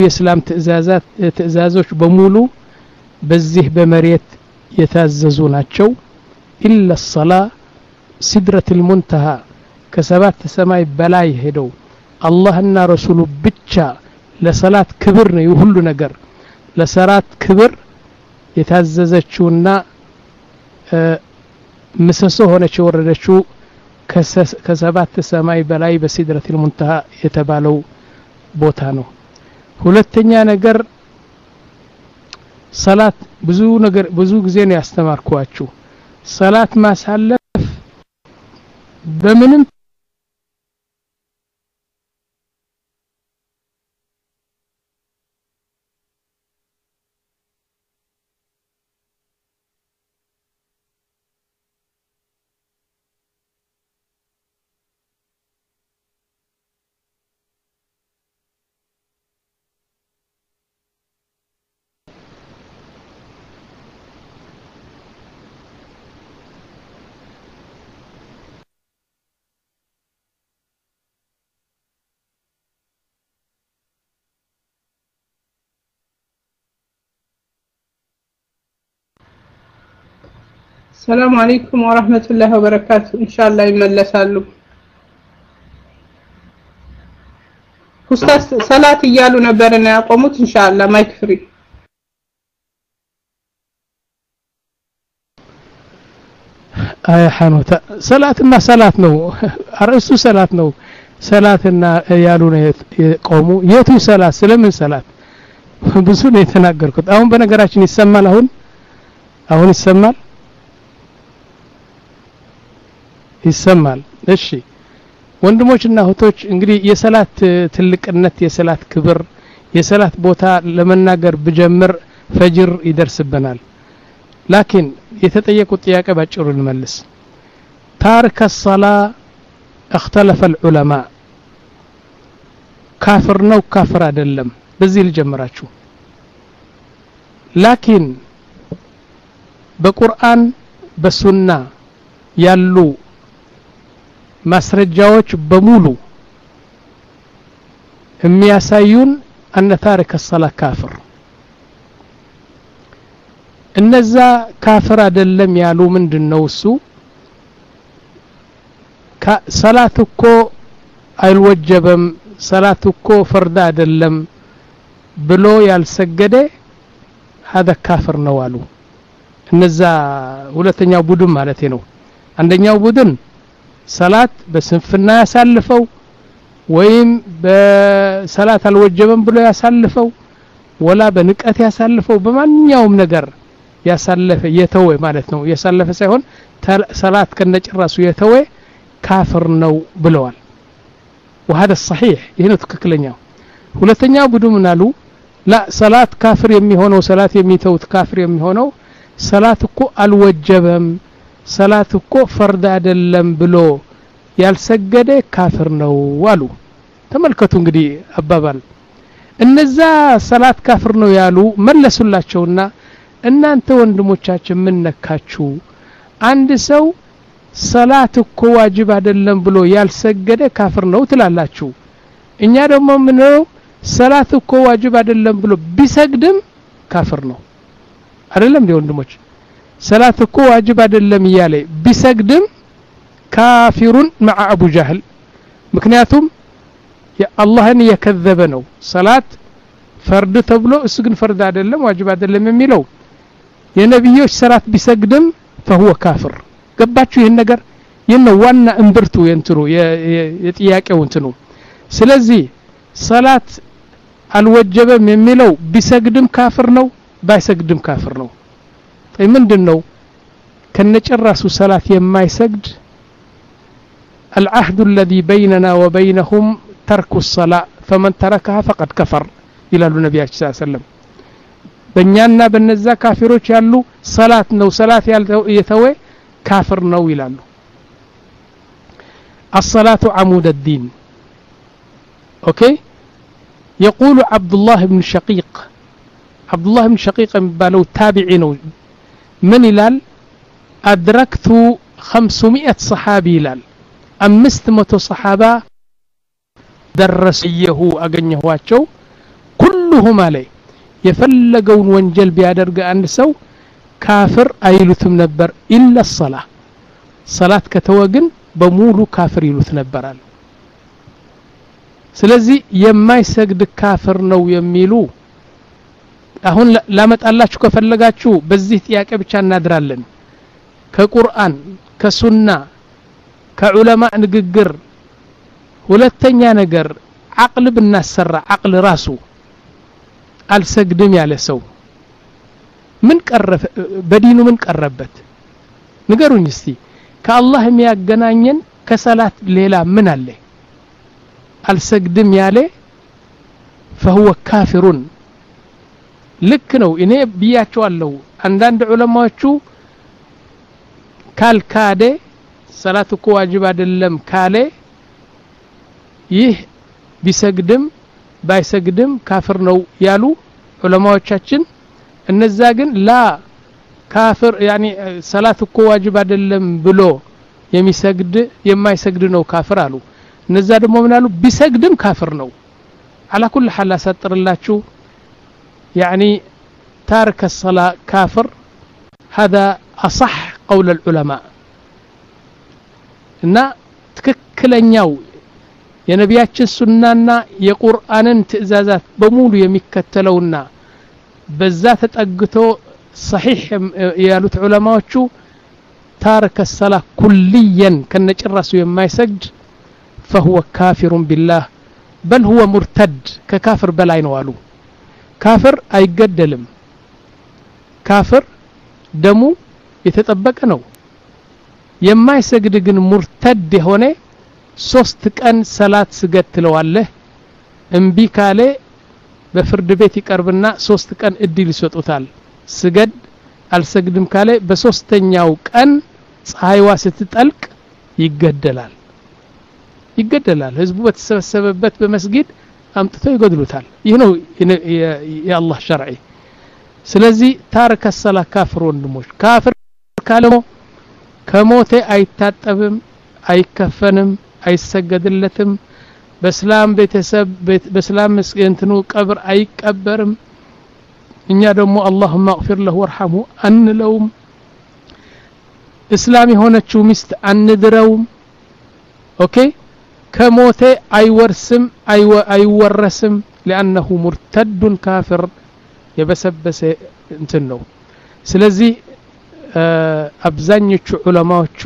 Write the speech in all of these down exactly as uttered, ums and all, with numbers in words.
የእስላም ትእዛዛት ትእዛዞች በሙሉ በዚህ በመሬት የታዘዙ ናቸው ኢላ الصلاه ሲድረቱ المنتهى ከሰባት ሰማይ በላይ ሄደው አላህና ረሱሉ ብቻ ለሰላት ክብር ነው ሁሉ ነገር ለሰላት ክብር የታዘዘችውና ምሰሶ ሆነች ወረደችው ከሰባት ሰማይ በላይ በሲድረቱ المنتهى የተባለው ቦታ ነው ሁለተኛ ነገር ሰላት ብዙ ነገር ብዙ ጊዜ ነው ያስተማርኳችሁ ሰላት ማሳለፍ በምንም السلام عليكم ورحمة الله وبركاته إن شاء الله يملسالو أستاذ صلاة يالو نبرنا يقوموت إن شاء الله ما يكفري آية حانوتا صلاة ما صلاة نو أرسو صلاة نو صلاة يالو يقومو يتو صلاة سلمن صلاة بسون يتناقركت أهون بنقراشن يسمى لهون أهون يسمى ይሰማል እሺ ወንድሞችና እህቶች እንግዲህ የሰላት ትልቅነት የሰላት ክብር የሰላት ቦታ ለመናገር በጀምር ፈጅር ይደርስብናል ላኪን የተጠየቁ ጥያቄ ባጭሩ ልመልስ ታርክ الصلاه اختلف العلماء ካፍር ነው ካፍር አይደለም በዚህ ልጀምራችሁ ላኪን በቁርአን በሱና ያሉ ማስረጃዎች በሙሉ የሚያሳዩን أن تارك الصلاة كافر እነዛ ካፍር አይደለም ያሉ ምንድነው እሱ ሰላት እኮ አይወጀበም ሰላት እኮ ፈርድ አይደለም ብሎ ያልሰገደ هذا كافر ነው አሉ እነዛ ሁለተኛው ቡድን ማለት ነው አንደኛው ቡድን ሰላት በስንፍና ያሳልፈው ወይም በሰላት አልወጀበም ብሎ ያሳልፈው ወላ በንቀት ያሳልፈው በማንኛውም ነገር ያሳለፈ የተወ ማለት ነው ያሳለፈ ሳይሆን ሰላት ከነጭራሱ የተወ ካፍር ነው ብለዋል وهذا الصحيح ይሄን ትክክለኛው ሁለተኛው ቡድን ምናሉ لا ሰላት ካፍር የሚሆነው ሰላት የሚተውት ካፍር የሚሆነው ሰላት እኮ አልወጀበም ሰላት እኮ ፈርድ አይደለም ብሎ ያልሰገደ ካፍር ነው አሉ ተመልከቱ እንግዲህ አባባል እነዛ ሰላት ካፍር ነው ያሉ መለሱላቸውና እናንተ ወንድሞቻችን ምን ነካችሁ አንድ ሰው ሰላት እኮ ዋጅብ አይደለም ብሎ ያልሰገደ ካፍር ነው ትላላችሁ እኛ ደግሞ ምን ነው ሰላት እኮ ዋጅብ አይደለም ብሎ ቢሰግድም ካፍር ነው አይደለም እንዴ ወንድሞች ሰላት እኮ ዋጅብ አይደለም ይያለ ቢሰግድም ካፊሩን مع ابو جهل ምክንያቱም የአላህን የከዘበ ነው ሰላት ፈርድ ተብሎ እሱ ግን ፈርድ አይደለም ዋጅብ አይደለም የሚለው የነብዮች ሰላት ቢሰግድም فهو كافر ገባችሁ ይሄን ነገር የነው ዋና እንብርቱ የንትሩ የጥያቄው እንትኑ ስለዚህ ሰላት አልወጀበም የሚለው ቢሰግድም ካፍር ነው ባይሰግድም ካፍር ነው طيب ምንድነው ከነጨራሱ ሰላት የማይሰግድ العهد الذي بيننا وبينهم ترك الصلاة فمن تركها فقد كفر إلى النبي صلى الله عليه وسلم በእኛና በነዛ ካፊሮች ያሉ ሰላት ነው ሰላት የተወ ካፍር ነው ይላሉ الصلاة عمود الدين اوكي يقول عبد الله بن شقيق عبد الله بن شقيق بالو تابعين من يلال أدركت خمسمائة صحابي يلال أمست متو صحابة درسيه أغنيهواتشو كل ኩሉሁም አለይ የፈለገውን ወንጀል ቢያደርግ አንድ ሰው ካፍር አይሉትም ነበር ኢላ الصلاه ሰላት ከተወግን በሙሉ ካፍር ይሉት ነበራል ስለዚህ የማይሰግድ ካፍር ነው የሚሉ አሁን ላመጣላችሁ ከፈለጋችሁ በዚህ ጥያቄ ብቻ እናድራለን ከቁርአን ከሱና ከዑለማ ንግግር ሁለተኛ ነገር አቅል ብናሰራ አቅል ራሱ አልሰግድም ያለ ሰው ምን ቀረፈ በዲኑ ምን ቀረበት ንገሩኝ እስቲ ከአላህ የሚያገናኘን ከሰላት ሌላ ምን አለ አልሰግድም ያለ فهو كافر ልክ ነው እኔ ብያቸዋለሁ አንዳንድ ዑለማዎቹ ካልካደ ሰላት እኮ ዋጅብ አይደለም ካለ ይህ ቢሰግድም ባይሰግድም ካፍር ነው ያሉ ዑለማዎቻችን እነዛ ግን ላ ካፍር ያኒ ሰላት እኮ ዋጅብ አይደለም ብሎ የሚሰግድ የማይሰግድ ነው ካፍር አሉ እነዛ ደግሞ ምን አሉ ቢሰግድም ካፍር ነው على كل حال اسطرلاችሁ يعني تارك الصلاه كافر هذا اصح قول العلماء እና ትክክለኛው የነቢያችን ሱናና የቁርአንን ትእዛዛት በሙሉ የሚከተለውና በዛ ተጠግቶ صحيح ያሉት ዑለማዎቹ تارك الصلاه كليا ከነጭራሱ የማይሰግድ فهو كافر بالله بل هو مرتد ككافر በላይ ነው አሉ ካፍር አይገደልም ካፍር ደሙ የተጠበቀ ነው የማይሰግድ ግን ሙርተድ የሆነ ሶስት ቀን ሰላት ስገድ ትለዋለህ እንቢ ካለ በፍርድ ቤት ይቀርብና ሶስት ቀን እድል ይሰጡታል ስገድ አልሰግድም ካለ በሶስተኛው ቀን ፀሐይዋ ስትጠልቅ ይገደላል ይገደላል ህዝቡ በተሰበሰበበት በመስጊድ አምጥተው ይገድሉታል ይህ ነው የአላህ ሸርዒ ስለዚህ ታረከ الصلاه ካፍር ወንድሞች ካፍር ካለሞ ከሞተ አይታጠብም አይከፈንም አይሰገድለትም በእስላም ቤተሰብ በእስላም መስገንትኑ ቀብር አይቀበርም እኛ ደግሞ اللهم اغفر له وارحمه አንለውም እስላም የሆነችው ሚስት አንድረውም ኦኬ ከሞተ አይወርስም አይወረስም لانه مرتد كافر የበሰበሰ እንትን ነው ስለዚህ አብዛኞቹ ዑለማዎቹ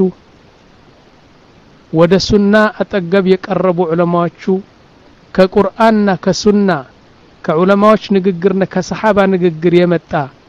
ወደ ሱና አጠገብ የቀረቡ ዑለማዎቹ ከቁርአንና ከሱና ከዑለማዎች ንግግርና ከሰሃባ ንግግር የመጣ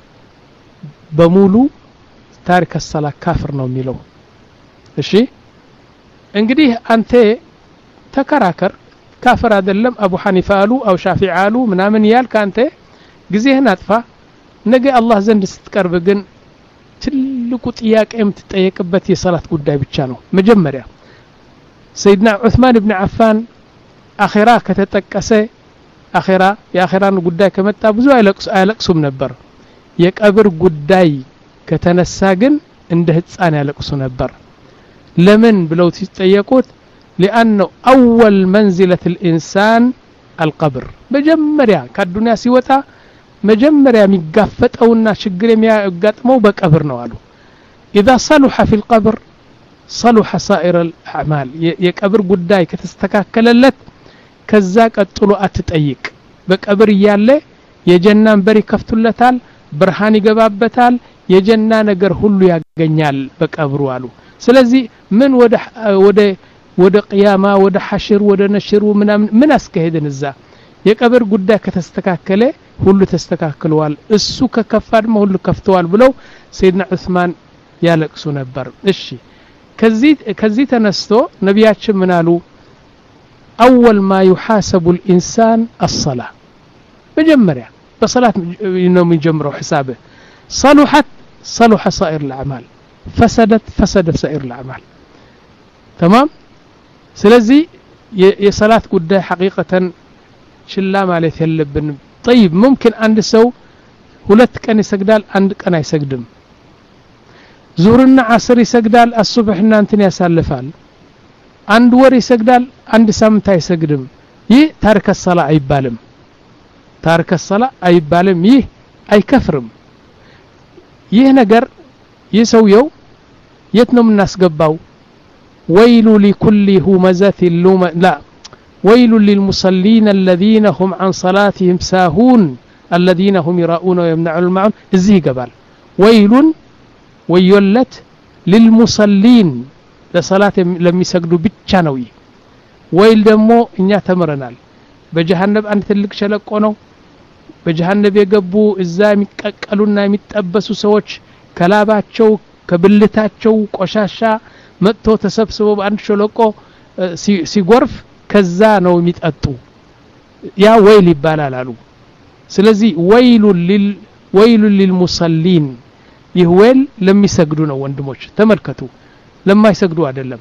በሙሉ ታሪክ الصلاه ካፍር ነው የሚለው እሺ እንግዲህ አንተ ተከራከር ካፍር አይደለም አቡ ሐኒፋ አሉ አው ሻፊዒ አሉ ምናምን ያልክ አንተ ጊዜህን አጥፋ ነገ አላህ ዘንድ ስትቀርብ ግን ትልቁ ጥያቄ የምትጠየቅበት የሰላት ጉዳይ ብቻ ነው መጀመሪያ ሰይድና ዑስማን ኢብኑ አፋን አኺራ ከተጠቀሰ አኺራ የአኺራን ጉዳይ ከመጣ ብዙ አይለቅሱ አይለቅሱም ነበር የቀብር ጉዳይ ከተነሳ ግን እንደ ህፃን ያለቅሱ ነበር ለምን ብለው ሲጠየቁት لانه اول منزله الانسان القبر መጀመሪያ ከዱንያ ሲወጣ መጀመሪያ የሚጋፈጠውና ችግር የሚያጋጥመው በቀብር ነው አሉ اذا صلح في القبر صلح سائر الاعمال የቀብር ጉዳይ ከተስተካከለለት ከዛ ቀጥሎ አትጠይቅ በቀብር ያለ የጀናን በር ይከፍቱለታል ብርሃን ይገባበታል የጀና ነገር ሁሉ ያገኛል በቀብሩ አሉ ስለዚህ ምን ወደ ወደ ወደ ቂያማ ወደ ሐሽር ወደ ነሽር ምናምን ምን አስከሄደን እዛ የቀብር ጉዳይ ከተስተካከለ ሁሉ ተስተካክሏል እሱ ከከፋድማ ሁሉ ከፍተዋል ብለው ሰይድና ዑስማን ያለቅሱ ነበር እሺ ከዚህ ከዚህ ተነስቶ ነቢያችን ምን አሉ اول ما يحاسب الانسان الصلاه መጀመሪያ በሰላት ነው የሚጀምረው ሒሳብህ صلحت صلح سائر الاعمال فسدت فسد سائر الاعمال تمام ስለዚህ የሰላት ጉዳይ ሐቂቀተን ችላ ማለት የለብን طيب ممكن አንድ ሰው ሁለት ቀን ይሰግዳል አንድ ቀን አይሰግድም ዙህርና ዓስር ይሰግዳል አስሱብህና እንትን ያሳልፋል አንድ ወር ይሰግዳል አንድ ሳምንት አይሰግድም ይህ ታሪክ الصلاه አይባልም ታሪክ الصلاة አይባልም ይህ አይከፍርም ይህ ነገር ይሰውየው የት ነው የምናስገባው ويل لكل همزة لومة لا ويل للمصلين الذين هم عن صلاتهم ساهون الذين هم يراؤون ويمنعون الماعون እዚህ ይገባል ويل ويلت للمصلين ለሰላት ለሚሰግዱ ብቻ ነው ይህ ወይል ደግሞ እኛ ተምረናል በጀሃነም አንድ ትልቅ ሸለቆ ነው በጀሃነም የገቡ እዛ የሚቀቀሉና የሚጠበሱ ሰዎች ከላባቸው ከብልታቸው ቆሻሻ መጥቶ ተሰብስበው በአንድ ሸለቆ ሲጎርፍ ከዛ ነው የሚጠጡ ያ ወይል ይባላል አሉ ስለዚህ ወይሉ ሊል ወይሉ للمصلين ይህ ወይል ለሚሰግዱ ነው ወንድሞች ተመልከቱ ለማይሰግዱ አይደለም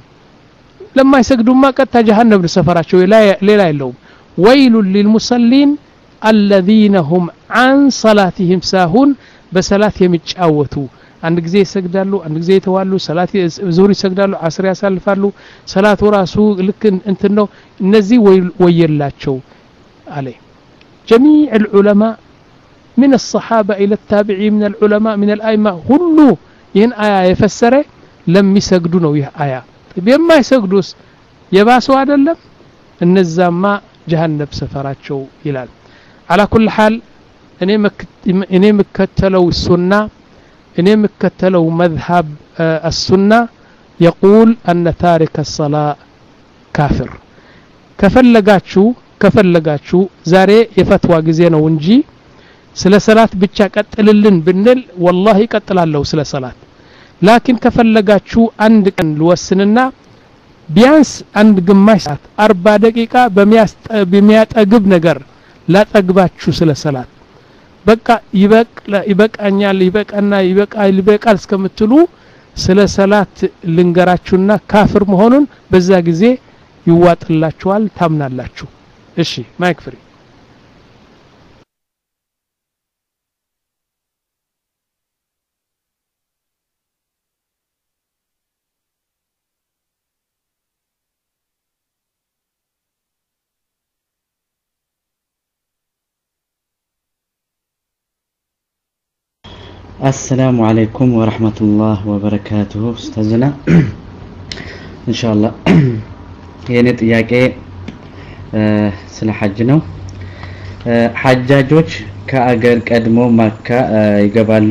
ለማይሰግዱማ ቀጥታ ጀሃነም ሰፈራቸው ሌላ የለውም ወይሉ للمصلين الذين هم عن صلاتهم ساهون በሰላት የሚጫወቱ አንድ ጊዜ ይሰግዳሉ አንድ ጊዜ ይተዋሉ ሰላት ዙህር ይሰግዳሉ አስር ያሳልፋሉ ሰላቱ ራሱ ልክ እንትን ነው እነዚህ ወየላቸው አለ جميع العلماء من الصحابة إلى التابعين من العلماء من الأئمة ሁሉ ይህን አያ የፈሰረ ለሚሰግዱ ነው ይህ አያ በማ ይሰግዱስ የባሱ አይደለም እነዛማ ጀሃነም ሰፈራቸው ይላል على كل حال እኔ እኔ መከተለው ሱና እኔ መከተለው مذهب السنة يقول أن تارك الصلاة كافر ከፈለጋችሁ ከፈለጋችሁ ዛሬ የፈትዋ ጊዜ ነው እንጂ ስለ ሰላት ብቻ ቀጥልልን ብንል والله ይቀጥላለው ስለ ሰላት لكن ከፈለጋችሁ አንድ ቀን ልወስንና ቢያንስ አንድ ግማሽ ሰዓት አርባ ደቂቃ በሚያጠግብ ነገር ላጠግባችሁ ስለ ሰላት በቃ ይበቃ ይበቃኛል ይበቃና ይበቃ ይበቃል እስከምትሉ ስለ ሰላት ልንገራችሁና ካፍር መሆኑን በዛ ጊዜ ይዋጥላችኋል ታምናላችሁ እሺ ማይክ ፍሪ السلام عليكم ورحمة الله وبركاته استاذنا ان شاء الله የኔ ጥያቄ ስለ ሐጅ ነው ሐጃጆች ከአገር ቀድሞ መካ ይገባሉ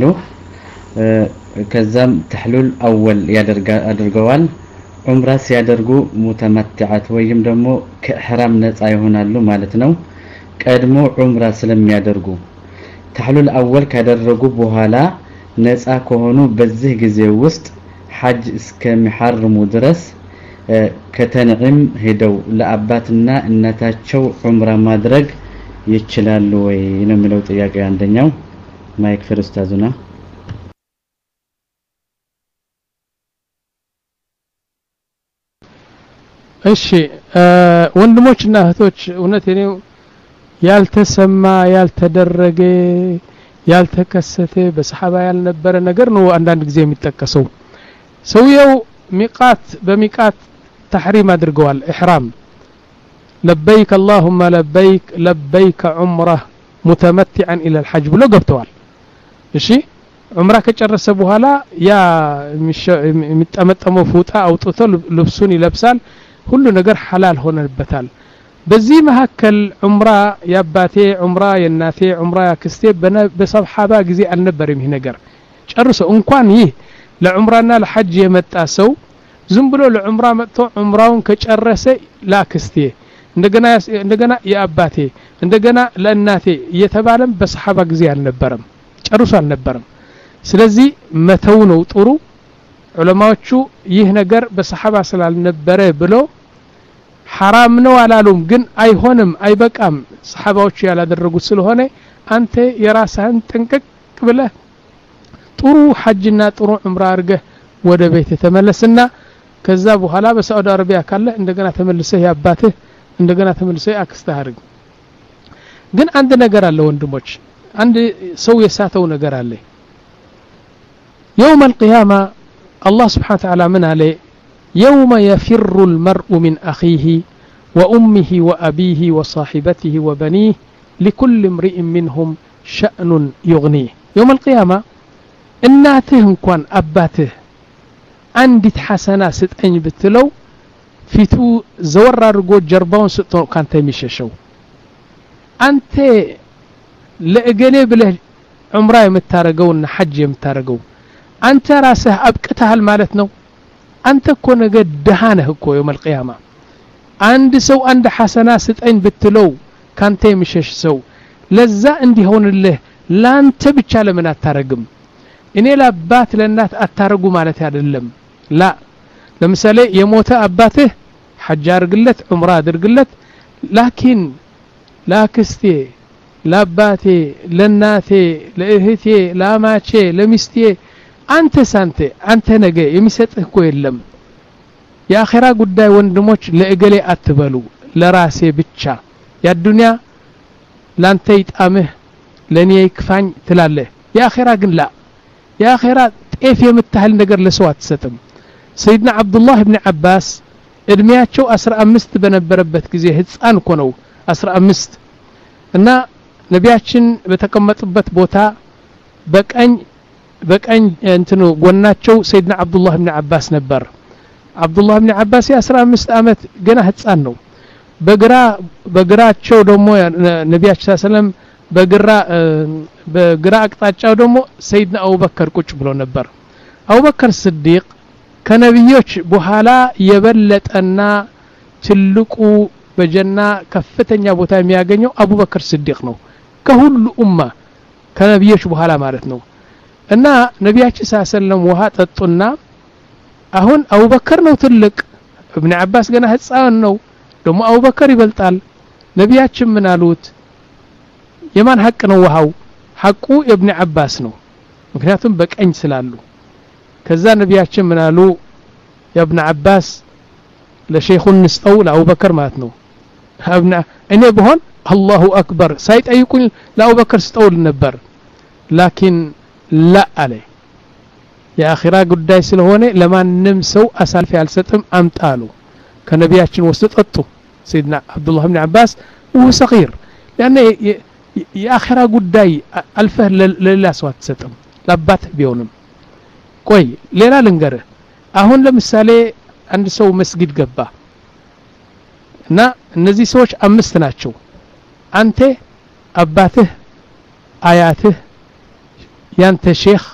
ከዛም ተህሉል አወል ያደርጋል ዑምራ ሲያደርጉ ሙተመትዓት ወይም ደግሞ ከኢህራም ነፃ ይሆናሉ ማለት ነው ቀድሞ ዑምራ ስለሚያደርጉ ተህሉል አወል ካደረጉ በኋላ ነፃ ከሆኑ በዚህ ጊዜ ውስጥ ሐጅ እስከሚሐርሙ ድረስ ከተንዒም ሄደው ለአባትና እናታቸው ዑምራ ማድረግ ይችላሉ ወይ ነው የሚለው ጥያቄ አንደኛው ማይክ ፍር ኡስታዙና እሺ ወንድሞችና እህቶች እውነት እኔ ያልተሰማ ያልተደረገ ያልተከሰተ በሰሃባ ያልነበረ ነገር ነው አንዳንድ ጊዜ የሚጠቀሰው ሰውየው ሚቃት በሚቃት تحريم አድርገዋል ኢህራም لبيك اللهم لبيك لبيك عمره متمتعا الى الحج ብሎ ገብተዋል እሺ ዑምራ ከጨረሰ በኋላ ያ የሚጠመጠመው ፎጣ አውጥቶ ልብሱን ይለብሳል ሁሉ ነገር ሐላል ሆነበታል በዚህ መሐከል ዑምራ ያባቴ ዑምራ የናቴ ዑምራ ያክስቴ በሰሃባ ጊዜ አልነበረም ይሄ ነገር ጨርሶ እንኳን ይህ ለዑምራና ለሐጅ የመጣ ሰው ዝም ብሎ ለዑምራ መጥቶ ዑምራውን ከጨረሰ ላክስቴ እንደገና እንደገና ያባቴ እንደገና ለእናቴ እየተባለም በሰሃባ ጊዜ አልነበረም ጨርሶ አልነበረም ስለዚህ መተው ነው ጥሩ ዑለማዎቹ ይህ ነገር በሰሃባ ስላልነበረ ብሎ حرام ነው አላሉም ግን አይሆንም አይበቃም ሰሃባዎቹ ያላደረጉት ስለሆነ አንተ የራስህን ጥንቅቅ ብለህ ጥሩ ሐጅና ጥሩ ዑምራ አድርገህ ወደ ቤት ተመለስና ከዛ በኋላ በሳዑዲ አረቢያ ካለ እንደገና ተመልሰህ ያባትህ እንደገና ተመልሰህ አክስተህ አድርግ ግን አንድ ነገር አለ ወንድሞች አንድ ሰው የሳተው ነገር አለ يوم القيامة الله سبحانه وتعالى من عليه يوم يفر المرء من أخيه وأمه وأبيه وصاحبته وبنيه لكل امرئ منهم شأن يغنيه يوم القيامة እናትህ እንኳን አባትህ አንዲት ሐሰና ስጠኝ ብትለው ፊቱ ዘወር አድርጎ ጀርባውን ስጦ ካንተ የሚሸሸው አንተ ለእገሌ ብለህ ዑምራ የምታረገውና ሐጅ የምታረገው አንተ ራስህ አብቅተሃል ማለት ነው አንተ እኮ ነገ ደሃ ነህ እኮ يوم القيامة አንድ ሰው አንድ ሐሰና ስጠኝ ብትለው ካንተ የሚሸሽ ሰው ለዛ እንዲሆንልህ ላንተ ብቻ ለምን አታረግም እኔ ለአባት ለእናት አታረጉ ማለት አይደለም ላ ለምሳሌ የሞተ አባትህ ሐጅ አድርግለት ዑምራ አድርግለት ላኪን ላክስቴ ለአባቴ ለእናቴ ለእህቴ ለአማቼ ለሚስቴ አንተ ሳንተ አንተ ነገ የሚሰጥህ እኮ የለም የአኺራ ጉዳይ ወንድሞች ለእገሌ አትበሉ ለራሴ ብቻ ያዱንያ ላንተ ይጣምህ ለኔ ይክፋኝ ትላለህ የአኺራ ግን ላ የአኺራ ጤፍ የምታህል ነገር ለሰው አትሰጥም ሰይድና አብዱላህ ኢብኑ አባስ እድሜያቸው አስራ አምስት በነበረበት ጊዜ ህፃን እኮ ነው አስራ አምስት እና ነቢያችን በተቀመጡበት ቦታ በቀኝ በቀኝ እንትኑ ጎናቸው ሰይድና አብዱላህ ኢብኑ አባስ ነበር አብዱላህ ኢብኑ አባስ የአስራ አምስት አመት ገና ህፃን ነው በግራ በግራቸው ደግሞ ነቢያችን ሰለላሁ ዐለይሂ ወሰለም በግራ በግራ አቅጣጫው ደግሞ ሰይድና አቡበከር ቁጭ ብሎ ነበር አቡበከር ስዲቅ ከነብዮች በኋላ የበለጠና ትልቁ በጀና ከፍተኛ ቦታ የሚያገኘው አቡበከር ስዲቅ ነው ከሁሉ ኡማ ከነብዮች በኋላ ማለት ነው እና ነቢያችን ሰለላሁ ዐለይሂ ወሰለም ውሃ ጠጡና አሁን አቡበከር ነው ትልቅ ኢብኑ አባስ ገና ህፃን ነው ደግሞ አቡበከር ይበልጣል ነቢያችን ምን አሉት የማን ሐቅ ነው ውሃው ሐቁ ኢብኑ አባስ ነው ምክንያቱም በቀኝ ስላሉ ከዛ ነቢያችን ምን አሉ ኢብኑ አባስ ለሼኹን ንስጠው ለአቡበከር ማለት ነው አብና እኔ በሆን አላሁ አክበር ሳይጠይቁኝ ለአቡበከር ስጠው ነበር ላኪን ላ አለ የአኺራ ጉዳይ ስለሆነ ለማንም ሰው አሳልፈ ያልሰጥም አምጣሉ ከነቢያችን ወስጥ ጠጡ سيدنا عبد الله بن عباس وهو صغير لأن የአኺራ ጉዳይ አልፈህ ለሌላ ሰው አትሰጥም ለአባት ቢሆንም ቆይ ሌላ ልንገርህ አሁን ለምሳሌ አንድ ሰው መስጊድ ገባ እና እነዚህ ሰዎች አምስት ናቸው አንተ አባትህ አያትህ ያንተ ሼኽ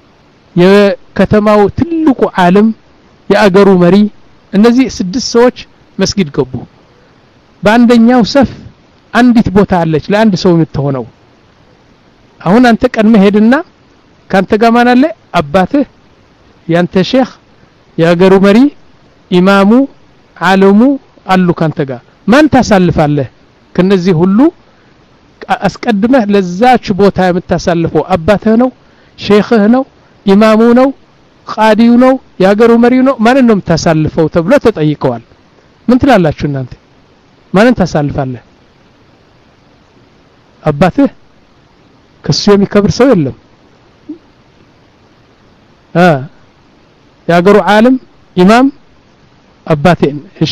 የከተማው ትልቁ ዓለም የአገሩ መሪ እነዚህ ስድስት ሰዎች መስጊድ ገቡ በአንደኛው ሰፍ አንዲት ቦታ አለች ለአንድ ሰው የምትሆነው አሁን አንተ ቀድመ ሄድና ካንተ ጋር ማን አለ አባትህ ያንተ ሼኽ የአገሩ መሪ ኢማሙ ዓለሙ አሉ ካንተ ጋር ማን ታሳልፋለህ ከነዚህ ሁሉ አስቀድመህ ለዛች ቦታ የምታሳልፈው አባትህ ነው ሼኽህ ነው ኢማሙ ነው ቃዲው ነው የአገሩ መሪው ነው ማን ነው የምታሳልፈው ተብሎ ተጠይቀዋል ምን ትላላችሁ እናንተ ማንን ታሳልፋለህ አባትህ ከሱ የሚከብር ሰው የለም አ ያገሩ ዓለም ኢማም አባቴን እሺ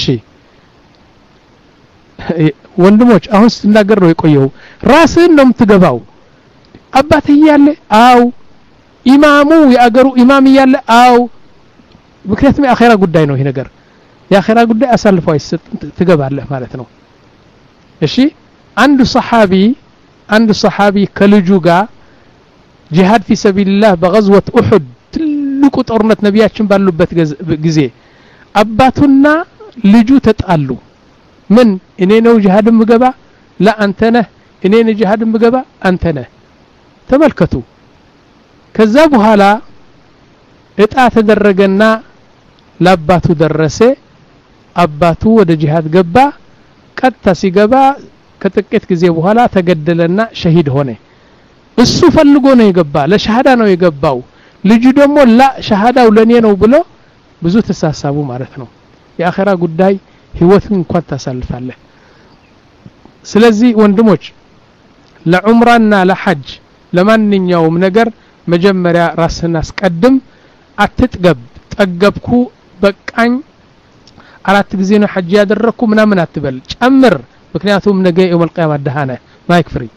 ወንድሞች አሁን ስናገር ነው የቆየው ራስህን ነው የምትገባው አባትህ ያለ አው ኢማሙ ያገሩ ኢማም ያለ አው ምክንያቱም የአኺራ ጉዳይ ነው ይሄ ነገር የአኺራ ጉዳይ አሳልፈው አይሰጥ ትገባለህ ማለት ነው እሺ አንድ ሱሐቢ አንድ ሱሐቢ ከልጁ ጋር ጂሃድ في سبيل الله بغزوة احد ትልቁ ጦርነት ነቢያችን ባሉበት ጊዜ አባቱና ልጁ ተጣሉ ምን እኔ ነው ጂሃድ ምገባ ላ አንተ ነህ እኔ ነው ጂሃድ ምገባ አንተ ነህ ተመልከቱ ከዛ በኋላ እጣ ተደረገና ለአባቱ ደረሰ አባቱ ወደ ጂሃድ ገባ ቀጥታ ሲገባ ከጥቂት ጊዜ በኋላ ተገደለና ሸሂድ ሆነ እሱ ፈልጎ ነው የገባ ለሸሃዳ ነው የገባው ልጁ ደግሞ ላ ሸሃዳው ለኔ ነው ብሎ ብዙ ተሳሳቡ ማለት ነው የአኺራ ጉዳይ ህይወትን እንኳን ታሳልፋለህ ስለዚህ ወንድሞች ለዑምራና ለሐጅ ለማንኛውም ነገር መጀመሪያ ራስህን አስቀድም አትጥገብ ጠገብኩ በቃኝ አራት ጊዜ ነው ሐጅ ያደረኩ ምናምን አትበል ጨምር ምክንያቱም ነገ የውመል ቂያማ ደሃነ ማይክ ፍሪ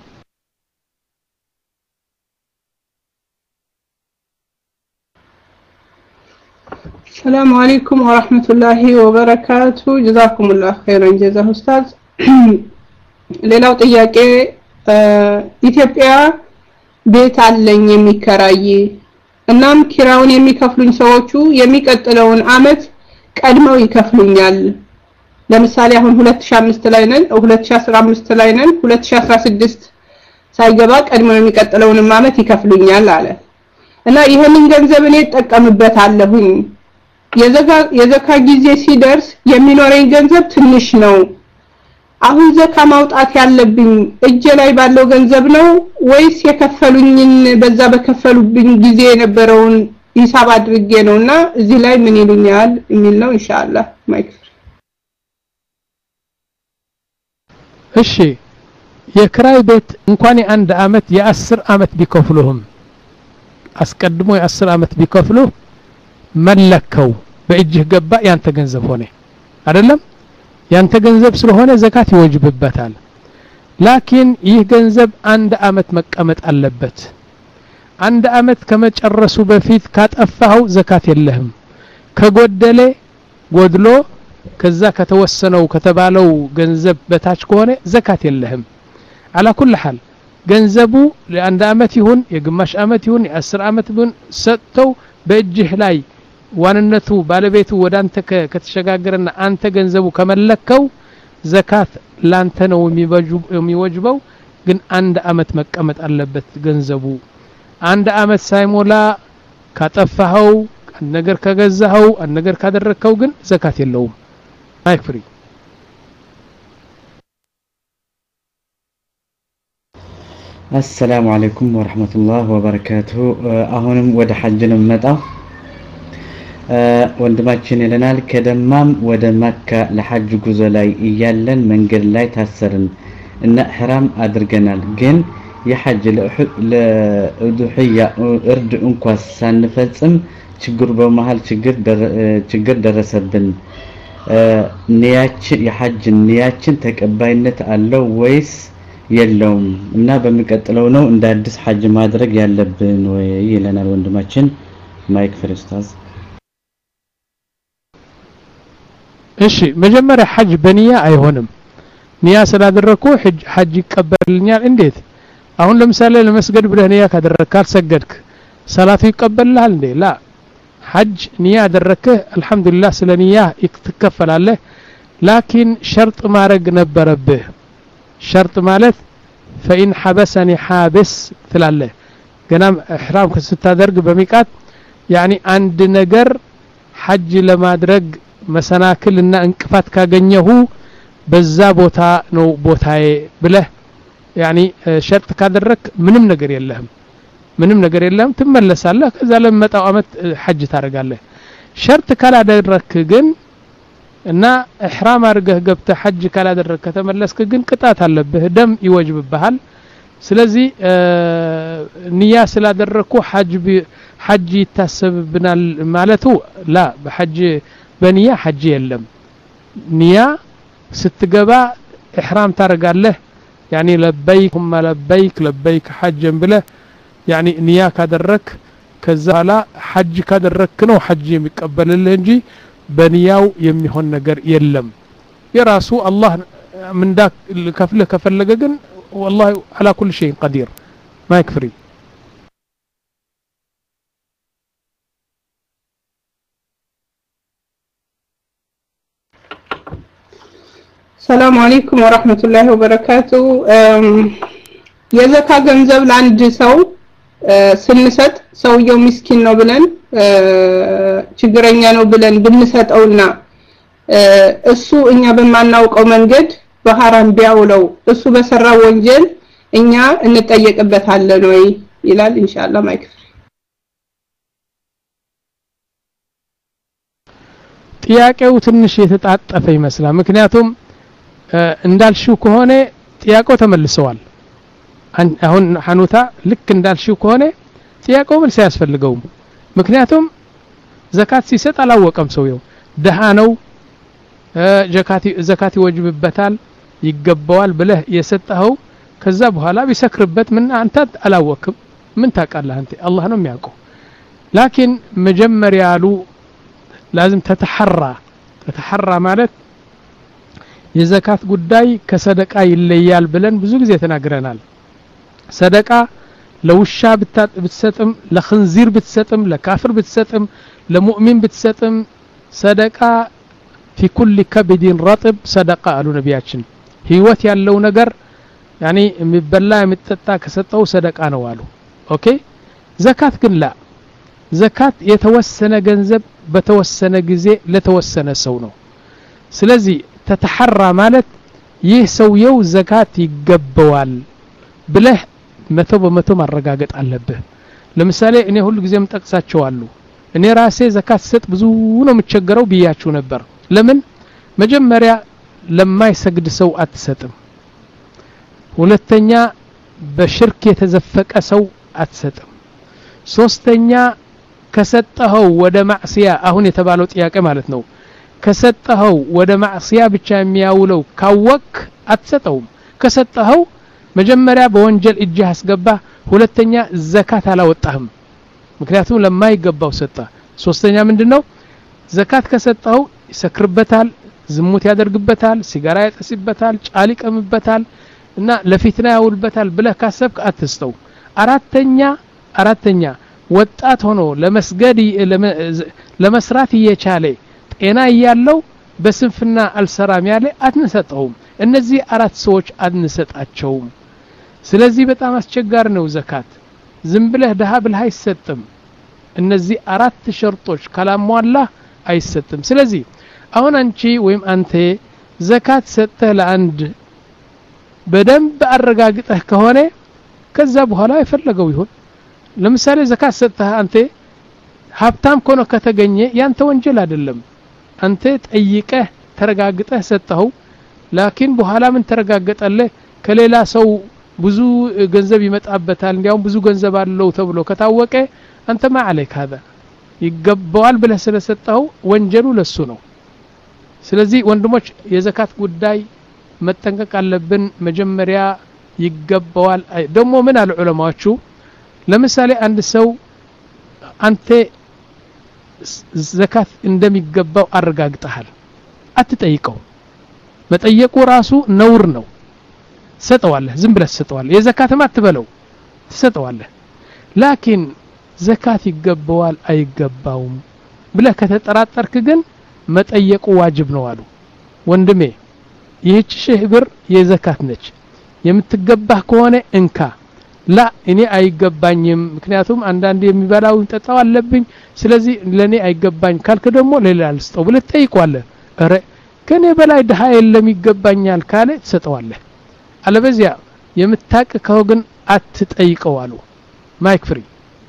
السلام عليكم ورحمة الله وبركاته جزاكم الله خيرا جزاه أستاذ ሌላው ጥያቄ ኢትዮጵያ ቤት አለኝ የሚከራይ እናም ኪራውን የሚከፍሉኝ ሰዎቹ የሚቀጥለውን አመት ቀድመው ይከፍሉኛል ለምሳሌ አሁን ሁለት ሺህ አምስት ላይ ነን ሁለት ሺህ አስራ አምስት ላይ ነን ሁለት ሺህ አስራ ስድስት ሳይገባ ቀድመው የሚቀጥለውን አመት ይከፍሉኛል አለ እና ይሄንን ገንዘብ እኔ ተጠቀምበታለሁኝ የዘካ የዘካ ጊዜ ሲደርስ የሚኖረኝ ገንዘብ ትንሽ ነው አሁን ዘካ ማውጣት ያለብኝ እጄ ላይ ባለው ገንዘብ ነው ወይስ የከፈሉኝን በዛ በከፈሉብኝ ጊዜ የነበረውን ሂሳብ አድርጌ ነውና እዚህ ላይ ምን ይሉኛል የሚል ነው ኢንሻአላህ ማይክ እሺ የክራይ ቤት እንኳን የአንድ አመት የአስር አመት ቢከፍሉህም አስቀድሞ የአስር አመት ቢከፍሉ መለከው በእጅህ ገባ ያንተ ገንዘብ ሆነ አይደለም ያንተ ገንዘብ ስለሆነ ዘካት ይወጅብበታል ላኪን ይህ ገንዘብ አንድ አመት መቀመጥ አለበት አንድ አመት ከመጨረሱ በፊት ካጠፋው ዘካት የለህም ከጎደለ ጎድሎ ከዛ ከተወሰነው ከተባለው ገንዘብ በታች ከሆነ ዘካት የለህም على كل حال ገንዘቡ ለአንድ አመት ይሁን የግማሽ አመት ይሁን የአስር አመት ይሁን ሰጥተው በእጅህ ላይ ዋንነቱ ባለቤቱ ወዳንተ ከተሸጋገረና አንተ ገንዘቡ ከመለከው ዘካት ላንተ ነው የሚወጅበው ግን አንድ አመት መቀመጥ አለበት ገንዘቡ አንድ አመት ሳይሞላ ካጠፋው ነገር ከገዛው ነገር ካደረከው ግን ዘካት የለውም ማይክ ፍሪ السلام عليكم ورحمة الله وبركاته አሁንም ወደ ሐጅ ነው መጣው ወንድማችን ይለናል ከደማም ወደ መካ ለሐጅ ጉዞ ላይ እያለን መንገድ ላይ ታሰርን እና ኢህራም አድርገናል ግን የሐጅ ለኡዱህያ እርድ እንኳን ሳንፈጽም ችግር በመሃል ችግር ችግር ደረሰብን ንያችን የሐጅ ንያችን ተቀባይነት አለው ወይስ የለውም እና በሚቀጥለው ነው እንደ አዲስ ሐጅ ማድረግ ያለብን ወይ ይለናል ወንድማችን ማይክ ፍሪስታስ እሺ መጀመሪያ ሐጅ በንያ አይሆንም ንያ ስላደረኩ ሐጅ ይቀበልኛል እንዴት አሁን ለምሳሌ ለመስገድ ብለህ ንያ ካደረካል ሰገድክ ሰላቱ ይቀበልልሃል እንዴ ላ ሐጅ ንያ አደረከህ አልহামዱሊላህ ስለ ንያ ይተከፈላለህ ላኪን ሸርጥ ማድረግ ነበረብህ ሸርጥ ማለት فإن حبسني حابس ትላለህ ገና ኢህራም ከስታደርግ በሚቃት يعني አንድ ነገር ሐጅ ለማድረግ መሰናክልና እንቅፋት ካገኘሁ በዛ ቦታ ነው ቦታዬ ብለህ يعني ሸርጥ ካደረክ ምንም ነገር የለህም ምንም ነገር የለህም ትመለሳለህ ከዛ ለመጣው አመት ሐጅ ታደርጋለህ ሸርጥ ካላደረክ ግን እና ኢህራም አድርገህ ገብተህ ሐጅ ካላደረክ ከተመለስክ ግን ቅጣት አለብህ ደም ይወጅብብሃል ስለዚህ ንያ ስላደረኩ ሐጅ ሐጅ ይታሰብብናል ማለቱ ላ በሐጅ በንያ ሐጅ የለም ንያ ስትገባ ኢህራም ታረጋለህ يعني لبيك ثم لبيك لبيك حجا بلا يعني ንያ ካደረክ ከዛ ላ ሐጅ ካደረክ ነው ሐጅ የሚቀበልልህ እንጂ በንያው የሚሆን ነገር የለም የራሱ አላህ ምን ዳክ ከፍለ ከፈለገ ግን والله على كل شيء قدير ما يكفري السلام عليكم ورحمة الله وبركاته የዘካ ገንዘብ ለአንድ ሰው ስንሰጥ ሰውየው ምስኪን ነው ብለን ችግረኛ ነው ብለን ብንሰጠውና እሱ እኛ በማናውቀው መንገድ በሐራም ቢያውለው እሱ በሰራው ወንጀል እኛ እንጠየቅበታለን ወይ ይላል ኢንሻአላህ ማይክ ጥያቄው ትንሽ የተጣጣፈ ይመስላል ምክንያቱም እንዳልሽው ከሆነ ጥያቄው ተመልሰዋል አሁን ሐኑታ ልክ እንዳልሽው ከሆነ ጥያቄው መልስ ያስፈልገው ምክንያቱም ዘካት ሲሰጥ አላወቀም ሰውየው ደሃ ነው ዘካቲ ዘካቲ ወጅብበታል ይገባዋል ብለህ የሰጠው ከዛ በኋላ ቢሰክርበት ምን አንተ አላወቅም ምን ታውቃለህ አንተ አላህ ነው የሚያውቀው ላኪን መጀመሪያ ያሉ لازم تتحرى تتحرى ማለት የዘካት ጉዳይ ከሰደቃ ይለያል ብለን ብዙ ጊዜ ተናግረናል ሰደቃ ለውሻ ብትሰጥም ለخنزير ብትሰጥም ለካፍር ብትሰጥም ለሙእሚን ብትሰጥም ሰደቃ في كل كبد رطب صدقه አሉ ነብያችን ህይወት ያለው ነገር يعني የሚበላ የሚጠጣ ከሰጠው ሰደቃ ነው አሉ ኦኬ ዘካት ግን ላ ዘካት የተወሰነ ገንዘብ በተወሰነ ጊዜ ለተወሰነ ሰው ነው ስለዚህ ተተሐራ ማለት ይህ ሰውየው ዘካት ይገባዋል ብለህ መቶ በመቶ ማረጋገጥ አለብህ ለምሳሌ እኔ ሁሉ ጊዜም ጠቅሳቸው አሉ እኔ ራሴ ዘካት ሰጥ ብዙ ነው የምቸገረው ብያችሁ ነበር ለምን መጀመሪያ ለማይሰግድ ሰው አትሰጥም ሁለተኛ በሽርክ የተዘፈቀ ሰው አትሰጥም ሶስተኛ ከሰጠኸው ወደ ማዕሲያ አሁን የተባለው ጥያቄ ማለት ነው ከሰጠኸው ወደ ማዕሲያ ብቻ የሚያውለው ካወክ አትሰጠውም ከሰጠኸው መጀመሪያ በወንጀል እጅ አስገባ ሁለተኛ ዘካት አላወጣህም ምክንያቱም ለማይገባው ሰጣ ሶስተኛ ምንድነው ዘካት ከሰጠኸው ይሰክርበታል ዝሙት ያደርግበታል ሲጋራ ያጠስበታል ጫሊ ቀምበታል እና ለፊትና ያውልበታል ብለህ ካሰብክ አትስተው አራተኛ አራተኛ ወጣት ሆኖ ለመስገድ ለመስራት እየቻለ ጤና ያለው በስንፍና አልሰራም ያለ አትንሰጠውም እነዚህ አራት ሰዎች አንሰጣቸውም ስለዚህ በጣም አስቸጋሪ ነው ዘካት ዝም ብለህ ደሃ ብለህ አይሰጥም እነዚህ አራት ሸርጦች ካላሟላ አይሰጥም ስለዚህ አሁን አንቺ ወይም አንተ ዘካት ሰጠህ ለአንድ በደንብ አረጋግጠህ ከሆነ ከዛ በኋላ ይፈልገው ይሁን ለምሳሌ ዘካት ሰጠህ አንተ ሀብታም ኮኖ ከተገኘ ያንተ ወንጀል አይደለም አንተ ጠይቀህ ተረጋግጠህ ሰጠኸው ላኪን በኋላ ምን ተረጋገጠልህ ከሌላ ሰው ብዙ ገንዘብ ይመጣበታል እንዲያው ብዙ ገንዘብ አለው ተብሎ ከታወቀ አንተ ማዓለክ هذا ይገባዋል ብለህ ስለሰጠኸው ወንጀሉ ለሱ ነው ስለዚህ ወንድሞች የዘካት ጉዳይ መጠንቀቅ አለብን መጀመሪያ ይገባዋል ደግሞ ምን አለ ዑለማዎቹ ለምሳሌ አንድ ሰው አንተ ዘካት እንደሚገባው አረጋግጠሃል አትጠይቀው መጠየቁ ራሱ ነውር ነው ሰጠዋለህ ዝም ብለህ ሰጠዋለህ የዘካትም አትበለው ሰጠዋለህ ላኪን ዘካት ይገባዋል አይገባውም ብለህ ከተጠራጠርክ ግን መጠየቁ ዋጅብ ነው አሉ ወንድሜ ይህች ሺህ ብር የዘካት ነች የምትገባህ ከሆነ እንካ ላ እኔ አይገባኝም ምክንያቱም አንዳንድ የሚበላው እንጠጣው አለብኝ ስለዚህ ለኔ አይገባኝ ካልክ ደግሞ ሌላ አልስጠው ብለህ ጠይቀዋለህ አረ ከኔ በላይ ደሃ የለም ይገባኛል ካለ ትሰጠዋለህ አለበዚያ የምታቅ ከሆግን አትጠይቀው አሉ ማይክ ፍሪ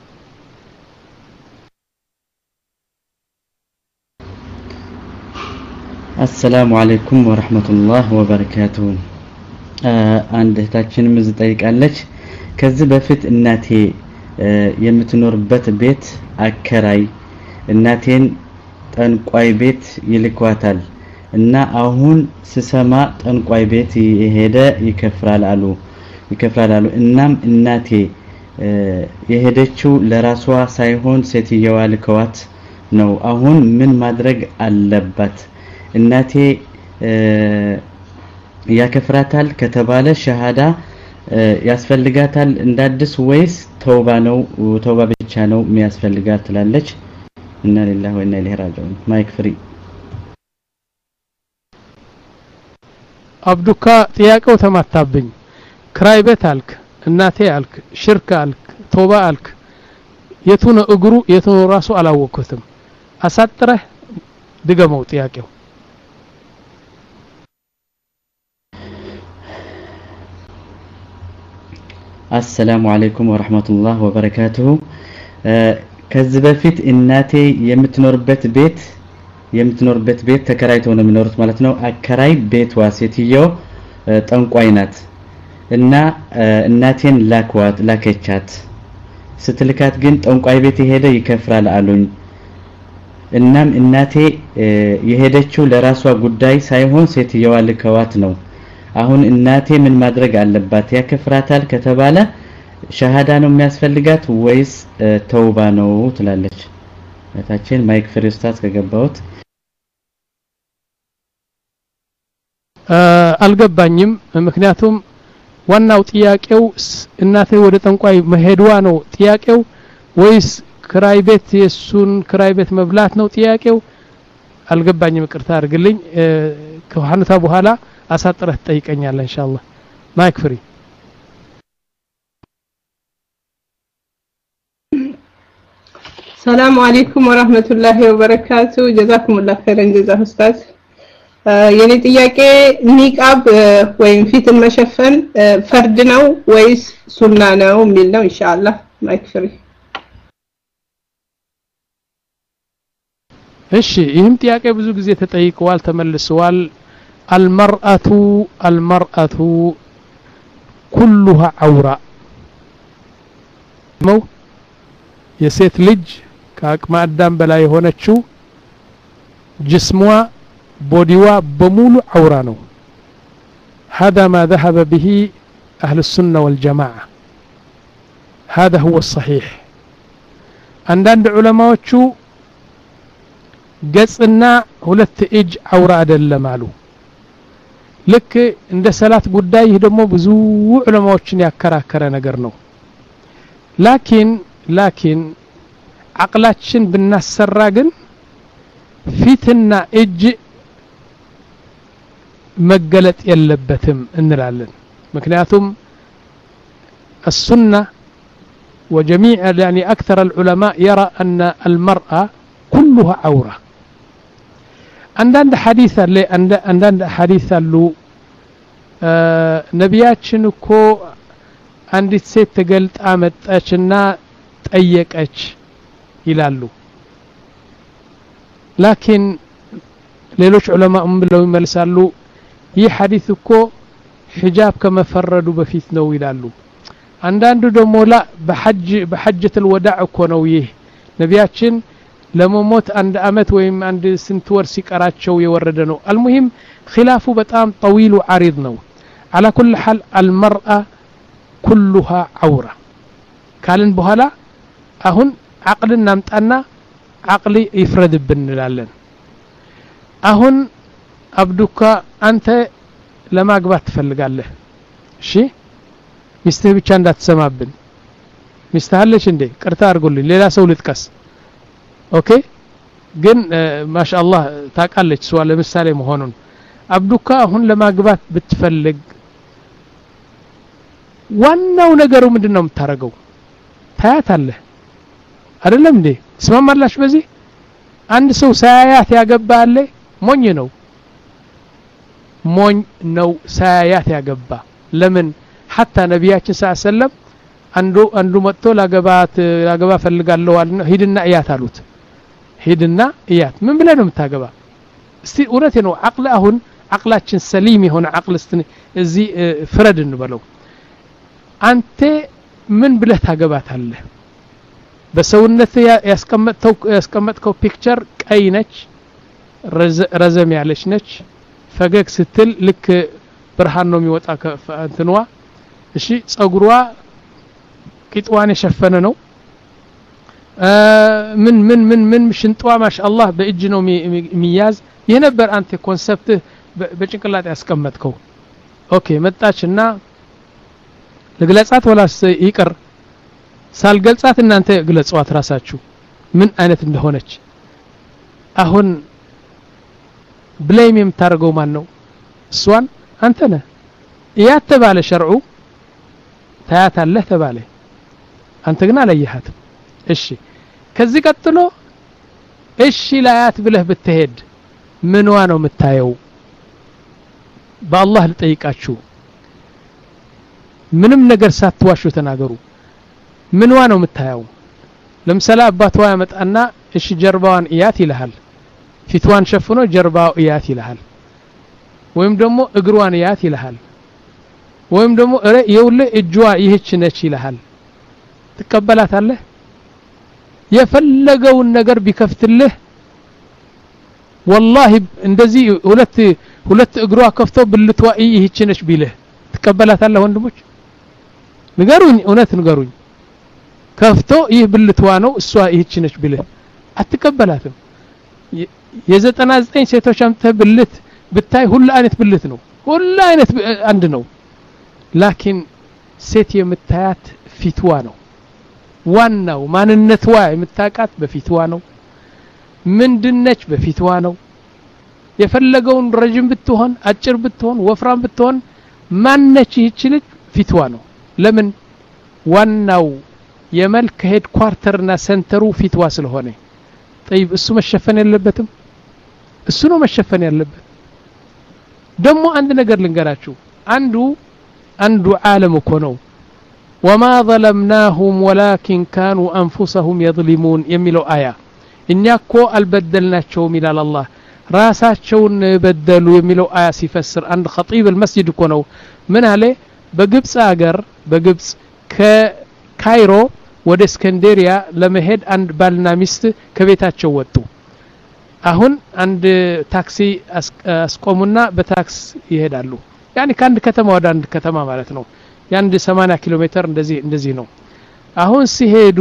السلام عليكم ورحمة الله وبركاته አንድ እህታችን ምዝ ጠይቃለች ከዚህ በፊት እናቴ የምትኖርበት ቤት አከራይ እናቴን ጠንቋይ ቤት ይልኳታል እና አሁን ስሰማ ጠንቋይ ቤት የሄደ ይከፍራል አሉ ይከፍራል አሉ እናም እናቴ የሄደችው ለራሷ ሳይሆን ሴትየዋ ልከዋት ነው አሁን ምን ማድረግ አለባት እናቴ ያከፍራታል ከተባለ ሸሃዳ ያስፈልጋታል እንዳድስ ወይስ ተውባ ነው ተውባ ብቻ ነው የሚያስፈልጋት ትላለች እና ለላህ ወኢና ኢለይሂ ራጂዑን ማይክ ፍሪ አብዱካ ጥያቄው ተማታብኝ ክራይ ቤት አልክ እናቴ አልክ ሽርክ አልክ ተውባ አልክ የቱ ነው እግሩ የቱ ነው ራሱ አላወቅኩትም አሳጥረህ ድገመው ጥያቄው السلام عليكم ورحمة الله وبركاته ከዚህ በፊት እናቴ የምትኖርበት ቤት የምትኖርበት ቤት ተከራይተው ነው የሚኖሩት ማለት ነው አከራይ ቤት ዋሴትየው ጠንቋይ ናት እና እናቴን ላኳት ላከቻት ስትልካት ግን ጠንቋይ ቤት የሄደ ይከፍራል አሉኝ እናም እናቴ የሄደችው ለራሷ ጉዳይ ሳይሆን ሴትየዋ ልከዋት ነው አሁን እናቴ ምን ማድረግ አለባት ያከፍራታል ከተባለ ሸሃዳ ነው የሚያስፈልጋት ወይስ ተውባ ነው ትላለች እታችን ማይክ ፍሪ ኡስታዝ ከገባውት አልገባኝም ምክንያቱም ዋናው ጥያቄው እናቴ ወደ ጠንቋይ መሄድዋ ነው ጥያቄው ወይስ ክራይ ቤት የሱን ክራይ ቤት መብላት ነው ጥያቄው አልገባኝም ይቅርታ አድርግልኝ ከሐነታ በኋላ አሳጥረህ ጠይቀኛለህ ኢንሻአላህ ማይክ ፍሪ ሰላም አለይኩም ወራህመቱላሂ ወበረካቱ ጀዛኩሙላህ ኸይረን ጀዛ ኡስታዝ የኔ ጥያቄ ኒቃብ ወይም ፊትን መሸፈን ፈርድ ነው ወይስ ሱና ነው የሚል ነው ኢንሻአላህ ማይክ ፍሪ እሺ ይህም ጥያቄ ብዙ ጊዜ ተጠይቀዋል ተመልሰዋል المرأة المرأة كلها عورة مو የሴት ልጅ ከአቅመ አዳም በላይ ሆነችው ጅስሟ ቦዲዋ በሙሉ አውራ ነው هذا ما ذهب به أهل السنة والجماعة هذا هو الصحيح عندنا علماءዎቹ ገጽና ሁለት እጅ አውራ አይደለም አሉ ልክ እንደ ሰላት ጉዳይ ደግሞ ብዙ ዑለማዎችን ያከራከረ ነገር ነው ላኪን ላኪን አቅላችን ብናሰራ ግን ፊትና እጅ መገለጥ የለበትም እንላለን ምክንያቱም السنة وجميع يعني أكثر العلماء يرى أن المرأة كلها عورة عندنا حديث اللي عندنا حديث اللي آه نبياتشن كو عندي ست قلت آمتاشنا ጠየቀች ይላሉ ላኪን ሌሎች ዑለማም ብለው ይመልሳሉ ይህ ሐዲስ እኮ ሒጃብ ከመፈረዱ በፊት ነው ይላሉ አንዳንዱ ደግሞ ላ በሐጅ በሐጀት الوداع እኮ ነው ይህ ነቢያችን ለመሞት አንድ አመት ወይም አንድ ስንት ወር ሲቀራቸው የወረደ ነው المهم خلافه በጣም طويل وعريض ነው على كل حال المرأة كلها عورة ካልን በኋላ አሁን አቅልን ናምጣና አቅሊ ይፍረድብን እንላለን አሁን አብዱካ አንተ ለማግባት ትፈልጋለህ እሺ ሚስትህ ብቻ እንዳትሰማብን ሚስትህ አለሽ እንዴ ቅርታ አርጉልኝ ሌላ ሰው ልጥቀስ ኦኬ ግን ማሻአላህ ታቃለች ሷ ለምሳሌ መሆኑን አብዱካ አሁን ለማግባት ብትፈልግ ዋናው ነገሩ ምንድነው የምታረገው ታያታለህ አይደለም እንዴ ስማማላሽ በዚህ አንድ ሰው ሳያያት ያገባ አለ ሞኝ ነው ሞኝ ነው ሳያያት ያገባ ለምን حتى ነብያችን ሰለላሁ አንዱ አንዱ መጥቶ ላገባት ላገባ ፈልጋለሁ አለ ሂድና እያት አሉት ሂድና እያት ምን ብለ ነው የምታገባ እስቲ እውነቴ ነው አቅል አሁን አቅላችን ሰሊም የሆነ አቅል እስቲ እዚ ፍረድ እንበለው አንተ ምን ብለህ ታገባታለህ በሰውነት ያስቀመጥተው ያስቀመጥከው ፒክቸር ቀይ ነች ረዘም ያለች ነች ፈገግ ስትል ልክ ብርሃን ነው የሚወጣ ከእንትኗ እሺ ጸጉሯ ቂጥዋን የሸፈነ ነው ምን ምን ምን ምን ሽንጧ ማሻአላህ በእጅ ነው የሚያዝ የነበር አንተ ኮንሰፕት በጭንቅላት ያስቀመጥከው ኦኬ መጣችና ለግለጻት ወላስ ይቀር ሳልገልጻት እናንተ ግለጿት ራሳችሁ ምን አይነት እንደሆነች አሁን ብሌም የምታርገው ማን ነው እሷን አንተ ነህ ያተባለ ሸርዑ ታያታለህ ተባለ አንተ ግን አለየሃት እሺ ከዚህ ቀጥሎ እሺ ላያት ብለህ ብትሄድ ምንዋ ነው የምታየው በአላህ ልጠይቃችሁ ምንም ነገር ሳትዋሹ ተናገሩ ምንዋ ነው የምታየው ለምሳሌ አባቷ ያመጣና እሺ ጀርባዋን እያት ይልሃል ፊትዋን ሸፍኖ ጀርባው እያት ይልሃል ወይም ደግሞ እግሯን እያት ይልሃል ወይም ደግሞ እረ የውለ እጇ ይህች ነች ይልሃል ትቀበላታለህ የፈለገውን ነገር ቢከፍትልህ والله እንደዚህ ሁለት ሁለት እግሯ ከፍቶ ብልቷ ይህች ነች ቢልህ ትቀበላታለህ ወንድሞች ንገሩኝ እውነት ንገሩኝ ከፍቶ ይህ ብልቷ ነው እሷ ይህች ነች ቢልህ አትቀበላትም የዘጠና ዘጠኝ ሴቶች አምተ ብልት ብታይ ሁሉ አይነት ብልት ነው ሁሉ አይነት አንድ ነው ላኪን ሴት የምታያት ፊትዋ ነው ዋናው ማንነትዋ የምታቃት በፊትዋ ነው ምንድነች በፊትዋ ነው የፈለገውን ረጅም ብትሆን አጭር ብትሆን ወፍራም ብትሆን ማንነች ይህች ልጅ ፊትዋ ነው ለምን ዋናው የመልክ ሄድ ኳርተርና ሰንተሩ ፊትዋ ስለሆነ طيب እሱ መሸፈን ያለበትም እሱ ነው መሸፈን ያለበት ደሞ አንድ ነገር ልንገራችሁ አንዱ አንዱ ዓለም እኮ ነው وما ظلمناهم ولكن كانوا انفسهم يظلمون የሚለው አያ እኛ እኮ አልበደልናቸውም ይላል አላህ ራሳቸውን በደሉ የሚለው አያ ሲፈስር አንድ ኸጢብ المسجد እኮ ነው ምን አለ በግብጽ ሀገር በግብጽ ከካይሮ ወደ እስከንደሪያ ለመሄድ አንድ ባልና ሚስት ከቤታቸው ወጡ አሁን አንድ ታክሲ አስቆሙና በታክስ ይሄዳሉ ያኒ ከአንድ ከተማ ወደ አንድ ከተማ ማለት ነው ያንድ ሰማንያ ኪሎ ሜትር እንደዚህ እንደዚህ ነው አሁን ሲሄዱ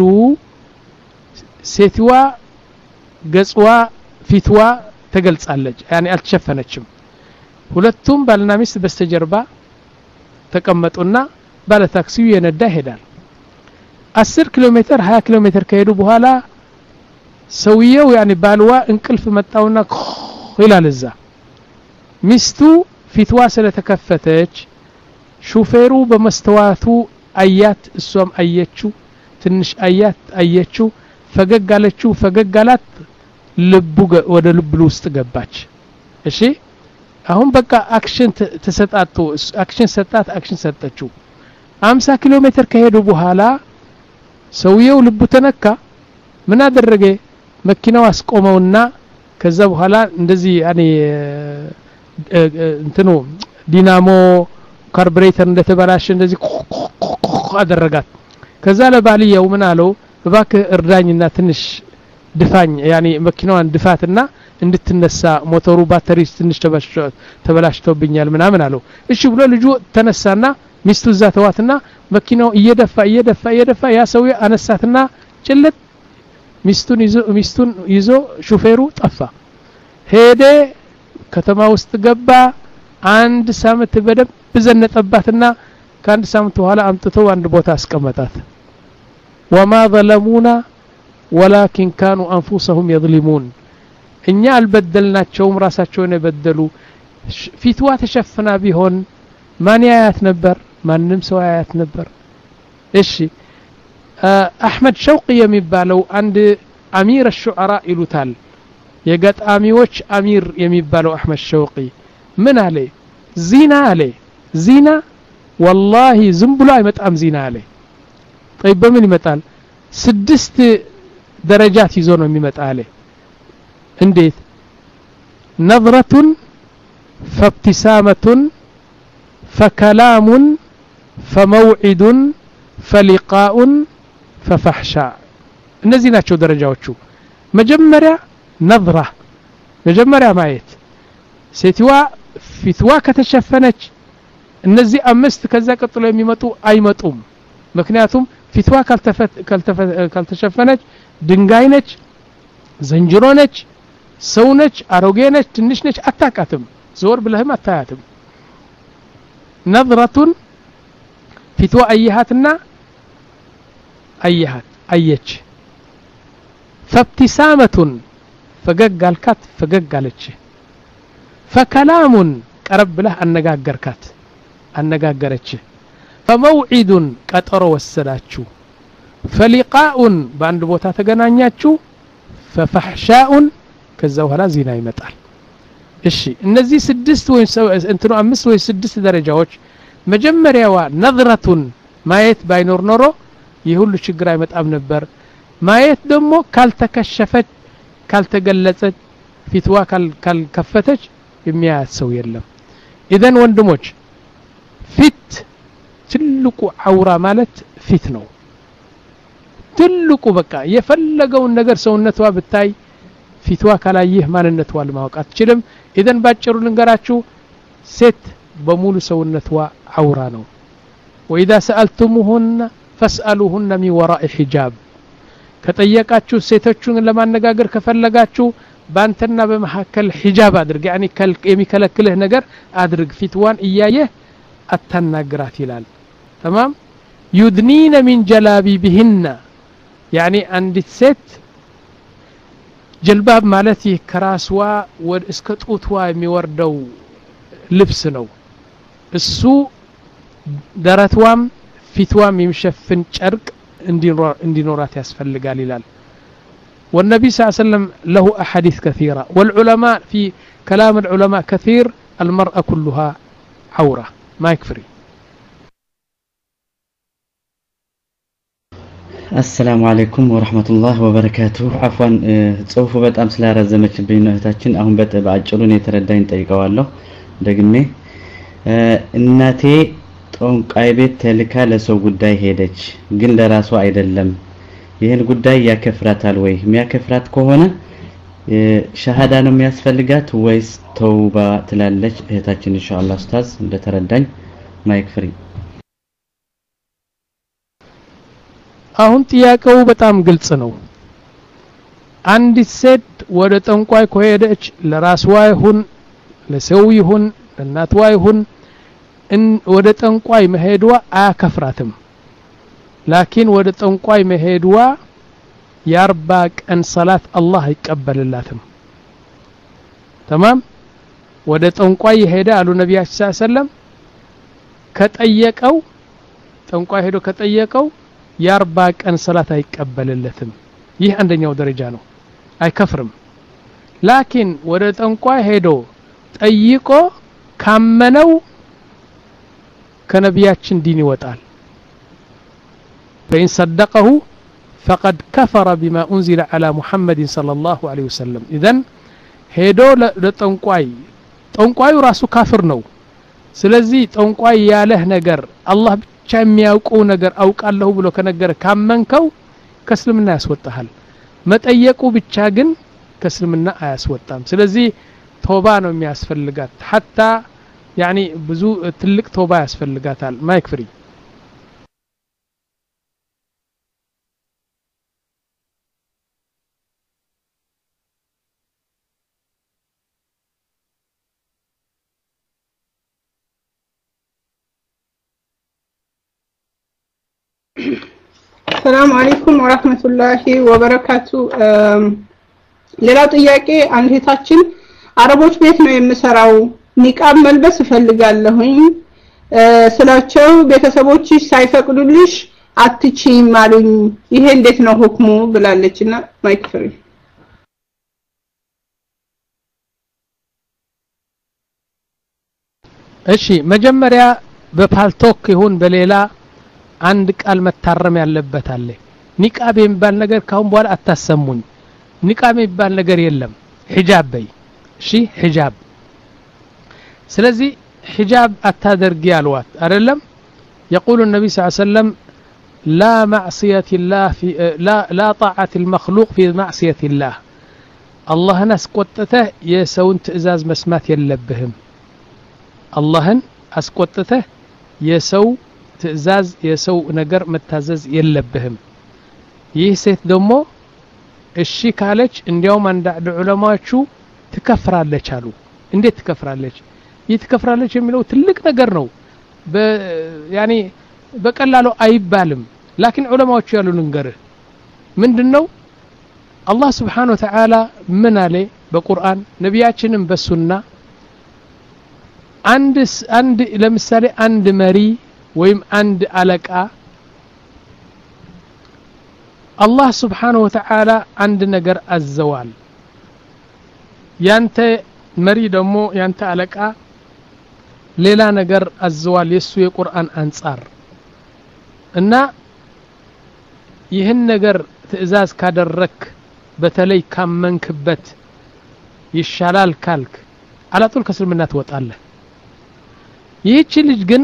ሴትዋ ገጽዋ ፊትዋ ተገልጻለች ያኒ አልተሸፈነችም ሁለቱም ባልና ሚስት በስተጀርባ ተቀመጡና ባለ ታክሲው የነዳ ይሄዳል አስር ኪሎ ሜትር ሃያ ኪሎ ሜትር ከሄዱ በኋላ ሰውየው ያኒ ባልዋ እንቅልፍ መጣውና ይላል እዛ ሚስቱ ፊትዋ ስለተከፈተች ሹፌሩ በመስተዋቱ አያት እሷም አየችው ትንሽ አያት አየችው ፈገጋለችው ፈገጋላት ልቡ ወደ ልቡ ውስጥ ገባች እሺ አሁን በቃ አክሽን ተሰጣጡ አክሽን ሰጣት አክሽን ሰጠችው ሃምሳ ኪሎ ሜትር ከሄዱ በኋላ ሰውየው ልቡ ተነካ ምን አደረገ መኪናው አስቆመውና ከዛ በኋላ እንደዚህ ያኔ እንትኑ ዲናሞ ካርቡሬተር እንደተበላሽ እንደዚህ አደረጋት ከዛ ለባልየው ምን አለው እባክህ እርዳኝና ትንሽ ድፋኝ ያኔ መኪናዋን ድፋትና እንድትነሳ ሞተሩ ባተሪ ትንሽ ተበላሽቶብኛል ምናምን አለው እሺ ብሎ ልጁ ተነሳና ሚስቱ እዛ ተዋትና መኪናው እየደፋ እየደፋ እየደፋ ያ ሰውዬ አነሳትና ጭልጥ ሚስቱን ይዞ ሚስቱን ይዞ ሹፌሩ ጠፋ ሄደ ከተማ ውስጥ ገባ አንድ ሳምንት በደብ ዘነጠባትና ከአንድ ሳምንት በኋላ አምጥተው አንድ ቦታ አስቀመጣት وما ظلمونا ولكن كانوا انفسهم يظلمون እኛ አልበደልናቸውም ራሳቸውን የበደሉ ፊትዋ ተሸፈና ቢሆን ማን ያያት ነበር ማንንም ሰው ያያት ነበር እሺ አህመድ ሸውቂ የሚባለው አንድ አሚር الشعراء ይሉታል የገጣሚዎች አሚር የሚባለው አህመድ ሸውቂ ምን አለ ዚና አለ ዚና والله ዝም ብሎ አይመጣም ዚና አለ طيب በምን ይመጣል ስድስት ደረጃት ይዞ ነው የሚመጣ አለ እንዴት نظرة فابتسامة فكلام فموعد فلقاء ففحشاء እነዚህ ናቸው ደረጃዎቹ መጀመሪያ نظرة መጀመሪያ ማየት ሴትዋ ፊትዋ ከተሸፈነች እነዚህ አምስት ከዛ ቀጥሎ የሚመጡ አይመጡም ምክንያቱም ፊትዋ ካልተሸፈነች ድንጋይ ነች ዘንጅሮ ነች ሰው ነች አሮጌ ነች ትንሽ ነች አታቃትም ዞር ብለህም አታያትም نظرة ፊትዋ አየሃትና አየሃት አየች فابتسامة ፈገጋልካት ፈገጋለች فكلام ቀረብ ብለህ አነጋገርካት አነጋገረች فموعد ቀጠሮ ወሰዳችሁ فلقاء በአንድ ቦታ ተገናኛችሁ ففحشاء ከዛ በኋላ ዚና ይመጣል እሺ እነዚህ ስድስት ወይ እንትኑ አምስት ወይ ስድስት ደረጃዎች መጀመሪያዋ نظرة ማየት ባይኖር ኖሮ ይሁሉ ችግር አይመጣም ነበር ማየት ደግሞ ካልተከሸፈች ካልተገለጸች ፊትዋ ካልከፈተች የሚያያት ሰው የለም ኢዘን ወንድሞች ፊት ትልቁ አውራ ማለት ፊት ነው ትልቁ በቃ የፈለገውን ነገር ሰውነቷ ብታይ ፊትዋ ካላየህ ማንነቷን ማወቅ አትችልም ኢዘን ባጭሩ ልንገራችሁ ست በሙሉ ሰውነትዋ አውራ ነው وإذا سألتموهن فاسألوهن من وراء حجاب ከጠየቃችሁ ሴቶቹን ለማነጋገር ከፈለጋችሁ ባንተና በመሐከል ሒጃብ አድርግ ያኒ የሚከለክልህ ነገር አድርግ ፊትዋን እያየህ አታናግራት ይላል تمام يدنين من جلابيبهن يعني አንዲት ሴት ጀልባብ ማለት ከራስዋ ወደ እስከ ጡትዋ የሚወርደው ልብስ ነው እሱ ደረትዋም ፊትዋም የሚሸፍን ጨርቅ እንዲኖራት ያስፈልጋል ይላል والنبي صلى الله عليه وسلم له أحاديث كثيرة والعلماء في كلام العلماء كثير المرأة كلها عورة ما يكفري السلام عليكم ورحمة الله وبركاته عفوا صوفو በጣም ስላረዘመችብኝ ነው እህታችን አሁን በአጭሩ ነው የተረዳኝ ጠይቀዋለሁ ደግሜ እናቴ ጦንቃይ ቤት ተልካ ለሰው ጉዳይ ሄደች ግን ለራሱ አይደለም ይሄን ጉዳይ ያከፍራታል ወይ የሚያከፍራት ከሆነ ሸሃዳ ነው የሚያስፈልጋት ወይስ ተውባ ትላለች እህታችን ኢንሻአላህ ኡስታዝ እንደተረዳኝ ማይክ ፍሪ አሁን ጥያቄው በጣም ግልጽ ነው አንዲት ሴት ወደ ጠንቋይ ከሄደች ለራስዋ ይሁን ለሰው ይሁን ለእናትዋ ይሁን ان ወደ ጠንቋይ መሄድዋ አያከፍራትም ላኪን ወደ ጠንቋይ መሄድዋ የአርባ ቀን ሰላት አላህ ይቀበልላትም تمام ወደ ጠንቋይ ሄደ አሉ ነብያችን ሰለላሁ ዐለይሂ ወሰለም ከጠየቀው ጠንቋይ ሄዶ ከጠየቀው የአርባ ቀን ሰላት አይቀበልለትም ይህ አንደኛው ደረጃ ነው አይከፍርም ላኪን ወደ ጠንቋይ ሄዶ ጠይቆ ካመነው ከነቢያችን ዲን ይወጣል فإن صدقه فقد كفر بما أنزل على محمد صلى الله عليه وسلم إذن ሄዶ ለጠንቋይ ጠንቋዩ ራሱ ካፍር ነው ስለዚህ ጠንቋይ ያለህ ነገር አላህ ብቻ የሚያውቀው ነገር አውቃለሁ ብሎ ከነገረ ካመንከው ከእስልምና ያስወጣሃል መጠየቁ ብቻ ግን ከእስልምና አያስወጣም ስለዚህ ቶባ ነው የሚያስፈልጋት حتى يعني ብዙ ትልቅ ቶባ ያስፈልጋታል ማይክ ፍሪ السلام عليكم ورحمة الله وبركاته ሌላው ጥያቄ አንድ እህታችን አረቦች ቤት ነው የምሰራው ኒቃብ መልበስ እፈልጋለሁኝ ስላቸው ቤተሰቦችሽ ሳይፈቅዱልሽ አትችይም አሉኝ ይሄ እንዴት ነው ሁክሙ ብላለችና ማይክ ፍሪ እሺ መጀመሪያ በፓልቶክ ይሁን በሌላ አንድ ቃል መታረም ያለበት አለ ኒቃብ የሚባል ነገር ካሁን በኋላ አታሰሙኝ ኒቃብ የሚባል ነገር የለም ሒጃብ በይ እሺ ሒጃብ ስለዚህ ሒጃብ አታደርጊ አልዋት አይደለም يقول النبي صلى الله عليه وسلم لا معصية الله في لا لا طاعة المخلوق في معصية الله الله نسقطته يسون تئزاز مسمات يلبهم اللهن اسقطته يسو ትእዛዝ የሰው ነገር መታዘዝ የለብህም ይህ ሴት ደግሞ እሺ ካለች እንዲያውም አንድ ዑለማዎቹ ትከፍራለች አሉ እንዴት ትከፍራለች ይህ ትከፍራለች የሚለው ትልቅ ነገር ነው በ ያኒ በቀላሉ አይባልም ላኪን ዑለማዎቹ ያሉ ነገር ምንድነው አላህ Subhanahu Wa Ta'ala ምን አለ በቁርአን ነቢያችንም በሱና አንድ አንድ ለምሳሌ አንድ መሪ ወይም አንድ አለቃ አላህ Subhanahu Wa Ta'ala አንድ ነገር አዘዋል ያንተ መሪ ደግሞ ያንተ አለቃ ሌላ ነገር አዘዋል የሱ የቁርአን አንጻር እና ይህን ነገር ትእዛዝ ካደረክ በተለይ ካመንክበት ይሻላል ካልክ አላጡል ከስልምና ትወጣለህ ይህች ልጅ ግን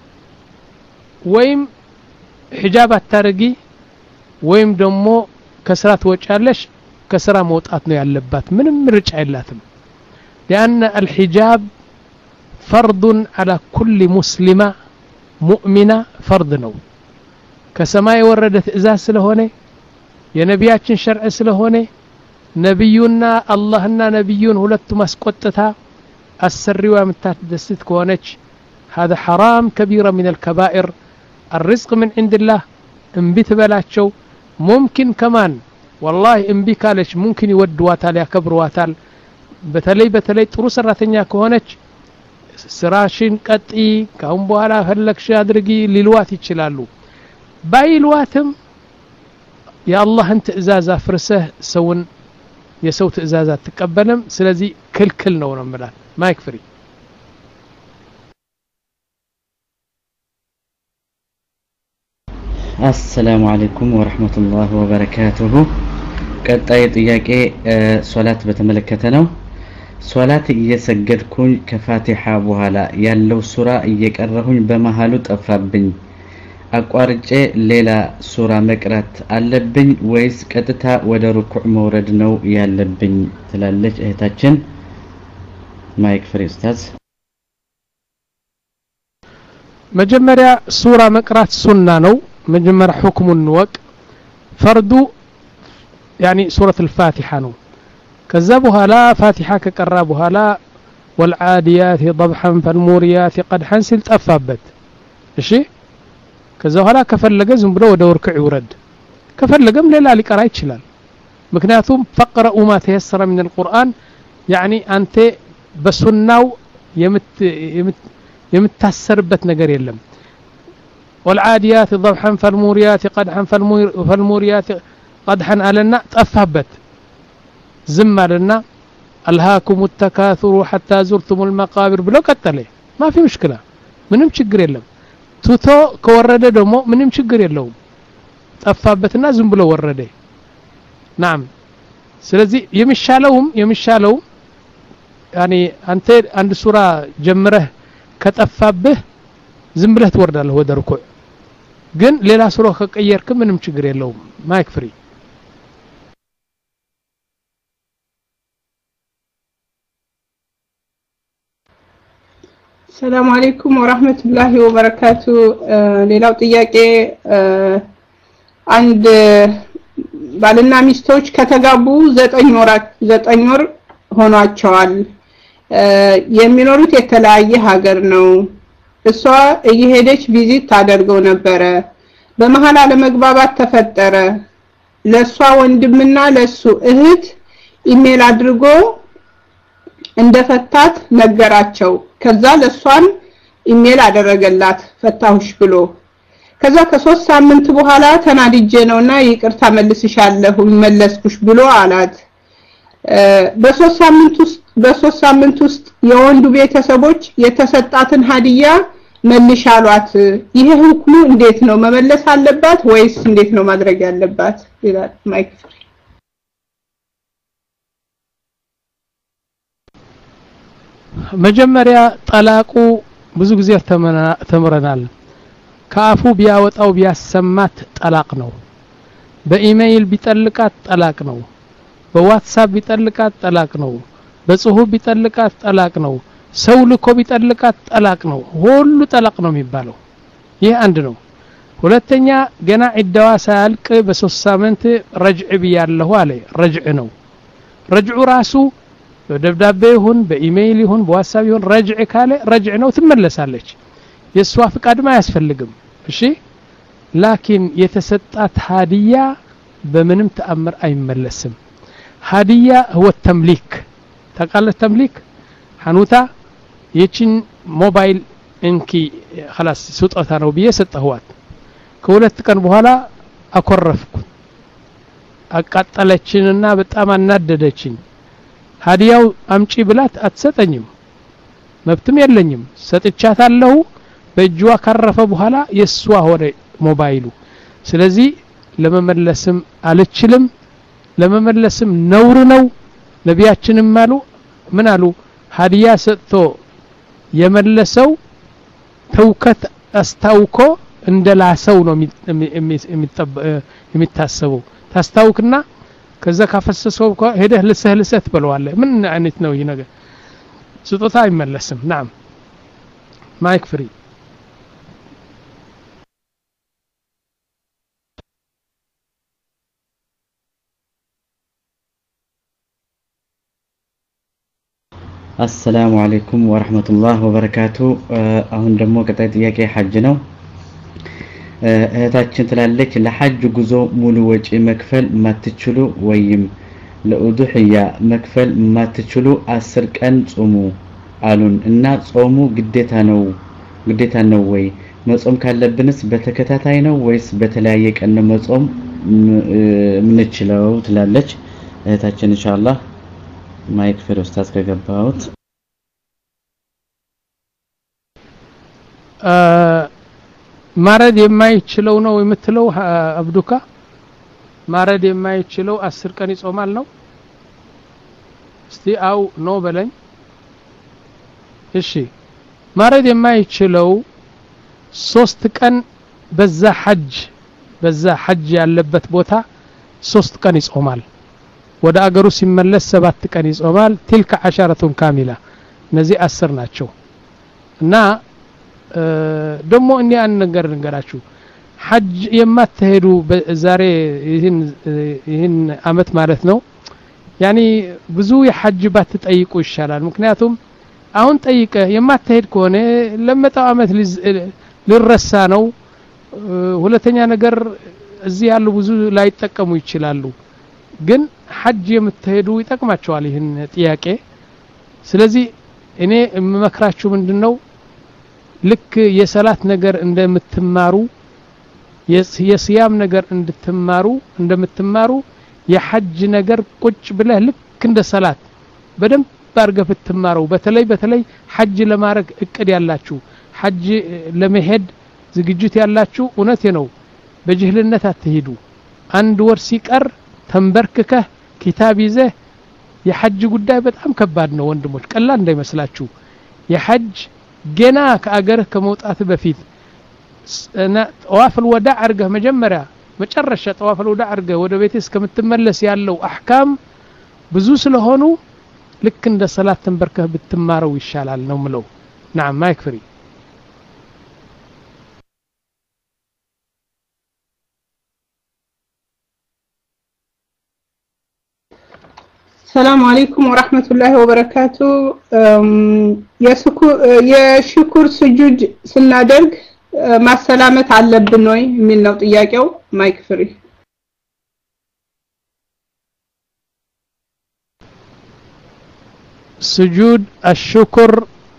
ወይም ሒጃብ አታርጊ ወይም ደግሞ ከስራ ትወጫለሽ ከስራ መውጣት ነው ያለባት ምንም ምርጫ የላትም لان الحجاب فرض على كل مسلمة مؤمنة فرض ነው ከሰማይ ወረደ ትእዛዝ ስለሆነ የነቢያችን ሸርዕ ስለሆነ ነብዩና አላህና ነብዩን ሁለቱ ማስቆጥታ አሰሪዋ የምታስደስት ከሆነች هذا حرام كبيرة من الكبائر الرزق من عند الله انبت بلاچو ممكن كمان والله انبي ካለች ممكن ይወድዋታል ያከብሯታል በተለይ በተለይ ጥሩ ሰራተኛ ከሆነች ስራሽን ቀጢ ካሁን በኋላ ፈለክሽ አድርጊ ሊልዋት ይችላሉ ባይልዋትም የአላህን ትእዛዝ አፍርሰህ ሰውን የሰው ትእዛዝ አትቀበልም ስለዚህ ክልክል ነው ነው ማለት ማይክ ፍሪ السلام عليكم ورحمة الله وبركاته ቀጣይ ጥያቄ ሶላት በተመለከተ ነው ሶላት እየሰገድኩኝ ከፋቲሃ በኋላ ያለው ሱራ እየቀረሁኝ በመሃሉ ጠፋብኝ አቋርጬ ሌላ ሱራ መቅራት አለብኝ ወይስ ቀጥታ ወደ ሩኩዕ መውረድ ነው ያለብኝ ትላለች እህታችን ማይክ ፍሪ ኡስታዝ መጀመሪያ ሱራ መቅራት ሱና ነው መጀመሪያ ሁክሙን ወቅ ፈርዱ يعني سورة الفاتحة نو كذا بهلا فاتحة كقرا بهلا والعاديات ضبحا فالموريات قدحا سلت أفابت إشي كذا بهلا كفلقة زنبلو ودور كعورد كفلقة من لا لقرا يتشلال مكنياتهم فقرأوا ما تيسر من القرآن يعني أنت بسناو يمت يمت يمتسربت نجار يلم والعاديات ضبحا فالموريات قدحا فالموريات قدحا علينا تأفهبت زم علينا ألهاكم التكاثر حتى زرتم المقابر بلو قتله ما في مشكلة منهم شجر يلهم توتو كورده دمو منهم شجر يلهم تأفهبتنا زم بلو ورده نعم سلزي يمشالهم يمشالهم يعني أنت عند سورة جمره كتأفهبه زم بله تورده له هو دركوع جن ليلا سورة كقيركم منهم شجر يلهم ما يكفري السلام عليكم ورحمة الله وبركاته ሌላው ጥያቄ አንድ ባልና ሚስቶች ከተጋቡ ዘጠኝ ወር ዘጠኝ ወር ሆኗቸዋል የሚኖሩት የተለያየ ሀገር ነው እሷ እየሄደች ቪዚት ታደርገው ነበረ በመሃል አለመግባባት ተፈጠረ ለሷ ወንድምና ለሱ እህት ኢሜል አድርጎ እንደፈታት ነገራቸው ከዛ ለሷን ኢሜል አደረገላት ፈታሁሽ ብሎ ከዛ ከሶስት ሳምንት በኋላ ተናድጄ ነውና ይቅርታ መልስሻለሁ መለስኩሽ ብሎ አላት በሶስት ሳምንት ውስጥ በሶስት ሳምንት ውስጥ የወንዱ ቤተሰቦች የተሰጣትን ሀዲያ መልሻሏት ይሄ ሁክሙ እንዴት ነው መመለስ አለባት ወይስ እንዴት ነው ማድረግ ያለባት ይላል ማይክ ፍሪ መጀመሪያ ጠላቁ ብዙ ጊዜ ተመረናል ካፉ ቢያወጣው ቢያሰማት ጠላቅ ነው በኢሜይል ቢጠልቃት ጠላቅ ነው በዋትስአፕ ቢጠልቃት ጠላቅ ነው በጽሁፍ ቢጠልቃት ጠላቅ ነው ሰው ልኮ ቢጠልቃት ጠላቅ ነው ሁሉ ጠላቅ ነው የሚባለው ይሄ አንድ ነው ሁለተኛ ገና ዒዳዋ ሳያልቅ በሶስት ሳምንት ረጅዕ ቢያለሁ አለ ረጅዕ ነው ረጅዑ ራሱ በደብዳቤ ይሁን በኢሜይል ይሁን በዋትስአፕ ይሁን ረጅዕ ካለ ረጅዕ ነው ትመለሳለች የሷ ፍቃድ ማ ያስፈልግም እሺ ላኪን የተሰጣት ሀዲያ በምንም ተአምር አይመለስም ሀዲያ هو التمليك ተቃለ ተምሊክ ሐኑታ የቺን ሞባይል እንኪ خلاص ስጦታ ነው ብዬ ሰጠኋት ከሁለት ቀን በኋላ አኮረፍኩ አቃጠለችንና በጣም አናደደችኝ ሀዲያው አምጪ ብላት አትሰጠኝም መብትም የለኝም ሰጥቻታለሁ በእጅዋ ካረፈ በኋላ የሷ ሆነ ሞባይሉ ስለዚህ ለመመለስም አልችልም ለመመለስም ነውር ነው ነቢያችንም አሉ ምን አሉ ሀዲያ ሰጥቶ የመለሰው ተውከት አስታውኮ እንደላሰው ነው የሚታሰበው ታስታውክና ከዛ ካፈሰሰው ሄደህ ለሰህ ለሰህ ትበለዋለህ ምን አይነት ነው ይሄ ነገር ስጦታ አይመለስም نعم ማይክ ፍሪ السلام عليكم ورحمة الله وبركاته አሁን ደግሞ ቀጣይ ጥያቄ ሐጅ ነው እህታችን ትላለች ለሐጅ ጉዞ ሙሉ ወጪ መክፈል ማትችሉ ወይም ለኡዱህያ መክፈል ማትችሉ አስር ቀን ጾሙ አሉን እና ጾሙ ግዴታ ነው ግዴታ ነው ወይ መጾም ካለብንስ በተከታታይ ነው ወይስ በተለያየ ቀን መጾም ምንችለው ትላለች እህታችን ኢንሻአላህ ማይክ ፍሪ ኡስታዝ ከገባውት ማረድ የማይችለው ነው የምትለው አብዱካ ማረድ የማይችለው አስር ቀን ይጾማል ነው እስቲ አው ነው በለኝ እሺ ማረድ የማይችለው ሶስት ቀን በዛ ሐጅ በዛ ሐጅ ያለበት ቦታ ሶስት ቀን ይጾማል ወደ አገሩ ሲመለስ ሰባት ቀን ይጾማል تلك عشرة كاملة እነዚህ አስር ናቸው እና ደሞ እኛ አንነገር እንገራችሁ ሐጅ የማትሄዱ ዛሬ ይህን ይህን አመት ማለት ነው ያኒ ብዙ የሐጅ ባትጠይቁ ይሻላል ምክንያቱም አሁን ጠይቀ የማትሄድ ከሆነ ለመጣው አመት ሊረሳ ነው ሁለተኛ ነገር እዚህ ያሉ ብዙ ላይ ተጠቀሙ ይችላሉ ግን ሐጅ የምትሄዱ ይጠቅማቸዋል ይህን ጥያቄ ስለዚህ እኔ መመክራችሁ ምንድነው ልክ የሰላት ነገር እንደምትማሩ የሲያም ነገር እንድትማሩ እንደምትማሩ የሐጅ ነገር ቁጭ ብለህ ልክ እንደ ሰላት በደንብ ባርገ ፍትማሩ በተለይ በተለይ ሐጅ ለማድረግ እቅድ ያላችሁ ሐጅ ለመሄድ ዝግጅት ያላችሁ እውነቴ ነው በጅህልነት አትሄዱ አንድ ወር ሲቀር ተንበርክከህ ኪታብ ይዘህ የሐጅ ጉዳይ በጣም ከባድ ነው ወንድሞች ቀላል እንዳይመስላችሁ የሐጅ ገና ከአገር ከመውጣት በፊት ጠዋፍ الوداع አርገህ መጀመሪያ መጨረሻ ጠዋፍ الوداع አርገህ ወደ ቤት እስከምትመለስ ያለው አህካም ብዙ ስለሆኑ ልክ እንደ ሰላት ተንበርከህ ብትማረው ይሻላል ነው ምለው نعم ማይክ ፍሪ السلام عليكم ورحمة الله وبركاته የሽኩር ስጁድ ስናደርግ ማሰላመት አለብን ወይ የሚል ነው ጥያቄው ማይክ ፍሪ ስጁድ الشكر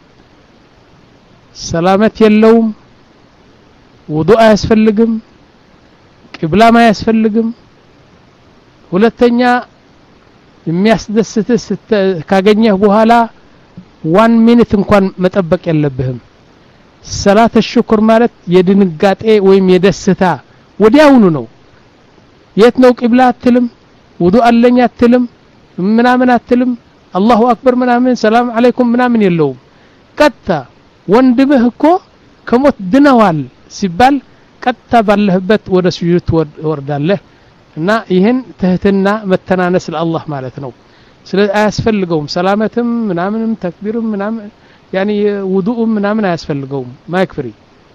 ሰላመት የለውም ውዱእ አያስፈልግም ቂብላ ማያስፈልግም ሁለተኛ የሚያስደስትህ ካገኘህ በኋላ one minute እንኳን መጠበቅ የለብህም ሰላት الشكر ማለት የድንጋጤ ወይም የደስታ ወዲያውኑ ነው የት ነው ቂብላ አትልም ውዱእ አለኝ አትልም ምናምን አትልም አላሁ አክበር ምናምን ሰላም አለይኩም ምናምን የለውም ቀጥታ ወንድምህ እኮ ከሞት ድነዋል ሲባል ቀጥታ ባለህበት ወደ ስጁድ ወርዳለህ እና ይሄን ትህትና መተናነስ ለአላህ ማለት ነው ስለዚህ አያስፈልገውም ሰላመትም ምናምንም ተክቢርም ምናምን ያኒ ውዱኡም ምናምን አያስፈልገውም ማይክ ፍሪ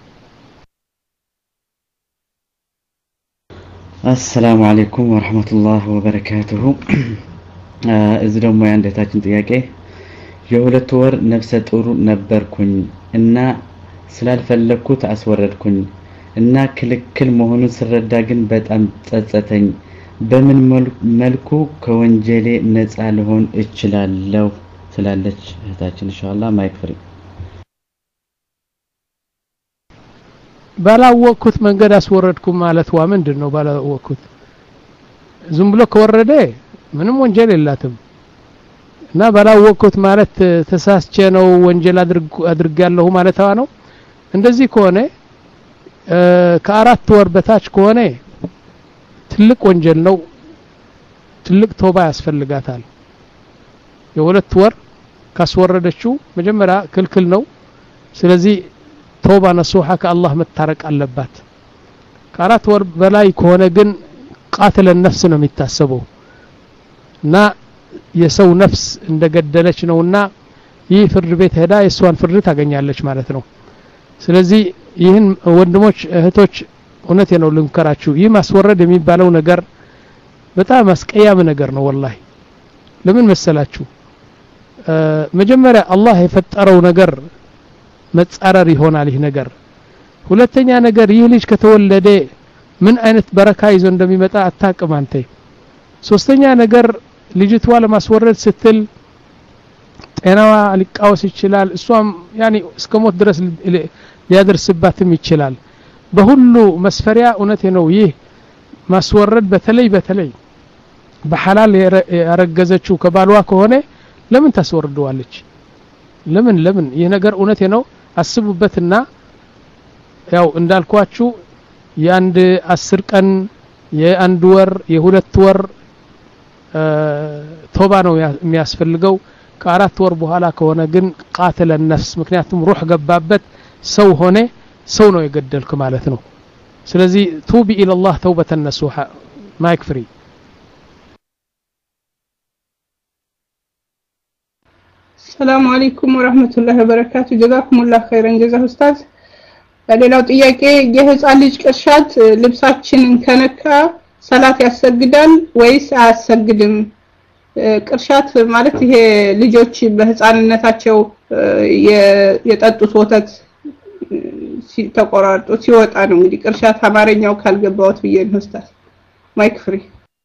السلام عليكم ورحمة الله وبركاته እዚህ ደግሞ ያንደታችን ጥያቄ የሁለት ወር ነፍሰ ጡር ነበርኩኝ እና ስላልፈለኩት አስወረድኩኝ እና ክልክል መሆኑን ስረዳ ግን በጣም ጸጸተኝ በምን መልኩ ከወንጀሌ ነፃ ልሆን እችላለሁ ስላለች እህታችን ኢንሻአላህ ማይክ ፍሪ ባላወቅኩት መንገድ አስወረድኩ ማለት ዋ ምንድነው ባላወቅኩት ዝም ብሎ ከወረደ ምንም ወንጀል የላትም እና ባላወቅኩት ማለት ተሳስቼ ነው ወንጀል አድርግ አድርጋለሁ ማለት ነው እንደዚህ ከሆነ ከአራት ወር በታች ከሆነ ትልቅ ወንጀል ነው ትልቅ ቶባ ያስፈልጋታል የሁለት ወር ካስወረደችው መጀመሪያ ክልክል ነው ስለዚህ ቶባ ነሱሃ ከአላህ መታረቅ አለባት ከአራት ወር በላይ ከሆነ ግን ቃተለ ነፍስ ነው የሚታሰበው እና የሰው ነፍስ እንደገደለች ነውና ይህ ፍርድ ቤት ሄዳ የሷን ፍርድ ታገኛለች ማለት ነው ስለዚህ ይህን ወንድሞች እህቶች እውነቴ ነው ልምከራችሁ ይህ ማስወረድ የሚባለው ነገር በጣም አስቀያም ነገር ነው ወላሂ ለምን መሰላችሁ መጀመሪያ አላህ የፈጠረው ነገር መጻረር ይሆናል ይህ ነገር ሁለተኛ ነገር ይህ ልጅ ከተወለደ ምን አይነት በረካ ይዞ እንደሚመጣ አታውቅም አንተ ሶስተኛ ነገር ልጅቷ ለማስወረድ ስትል ጤናዋ ሊቃወስ ይችላል እሷም ያኒ እስከሞት ድረስ ሊያደርስባትም ይችላል በሁሉ መስፈሪያ እውነቴ ነው ይህ ማስወረድ በተለይ በተለይ በሐላል ያረገዘችው ከባልዋ ከሆነ ለምን ታስወርደዋለች ለምን ለምን ይህ ነገር እውነቴ ነው አስቡበትና ያው እንዳልኳችሁ የአንድ አስር ቀን የአንድ ወር የሁለት ወር ቶባ ነው የሚያስፈልገው ከአራት ወር በኋላ ከሆነ ግን ቃተለ ነፍስ ምክንያቱም ሩህ ገባበት ሰው ሆነ ሰው ነው የገደልክ ማለት ነው ስለዚህ ቱቢ ኢላላህ ተውበተን ነሱሃ ማይክ ፍሪ ሰላም አለይኩም ወራህመቱላሂ ወበረካቱ ጀዛኩሙላህ ኸይረን ጀዛ ኡስታዝ ሌላው ጥያቄ የህፃን ልጅ ቅርሻት ልብሳችንን ከነካ ሰላት ያሰግዳል ወይስ አያሰግድም ቅርሻት ማለት ይሄ ልጆች በህፃንነታቸው የጠጡት ወተት ተቆራርጦ ሲወጣ ነው እንግዲህ ቅርሻት አማርኛው ካልገባውት ብዬ ነው ኡስታዝ ማይክ ፍሪ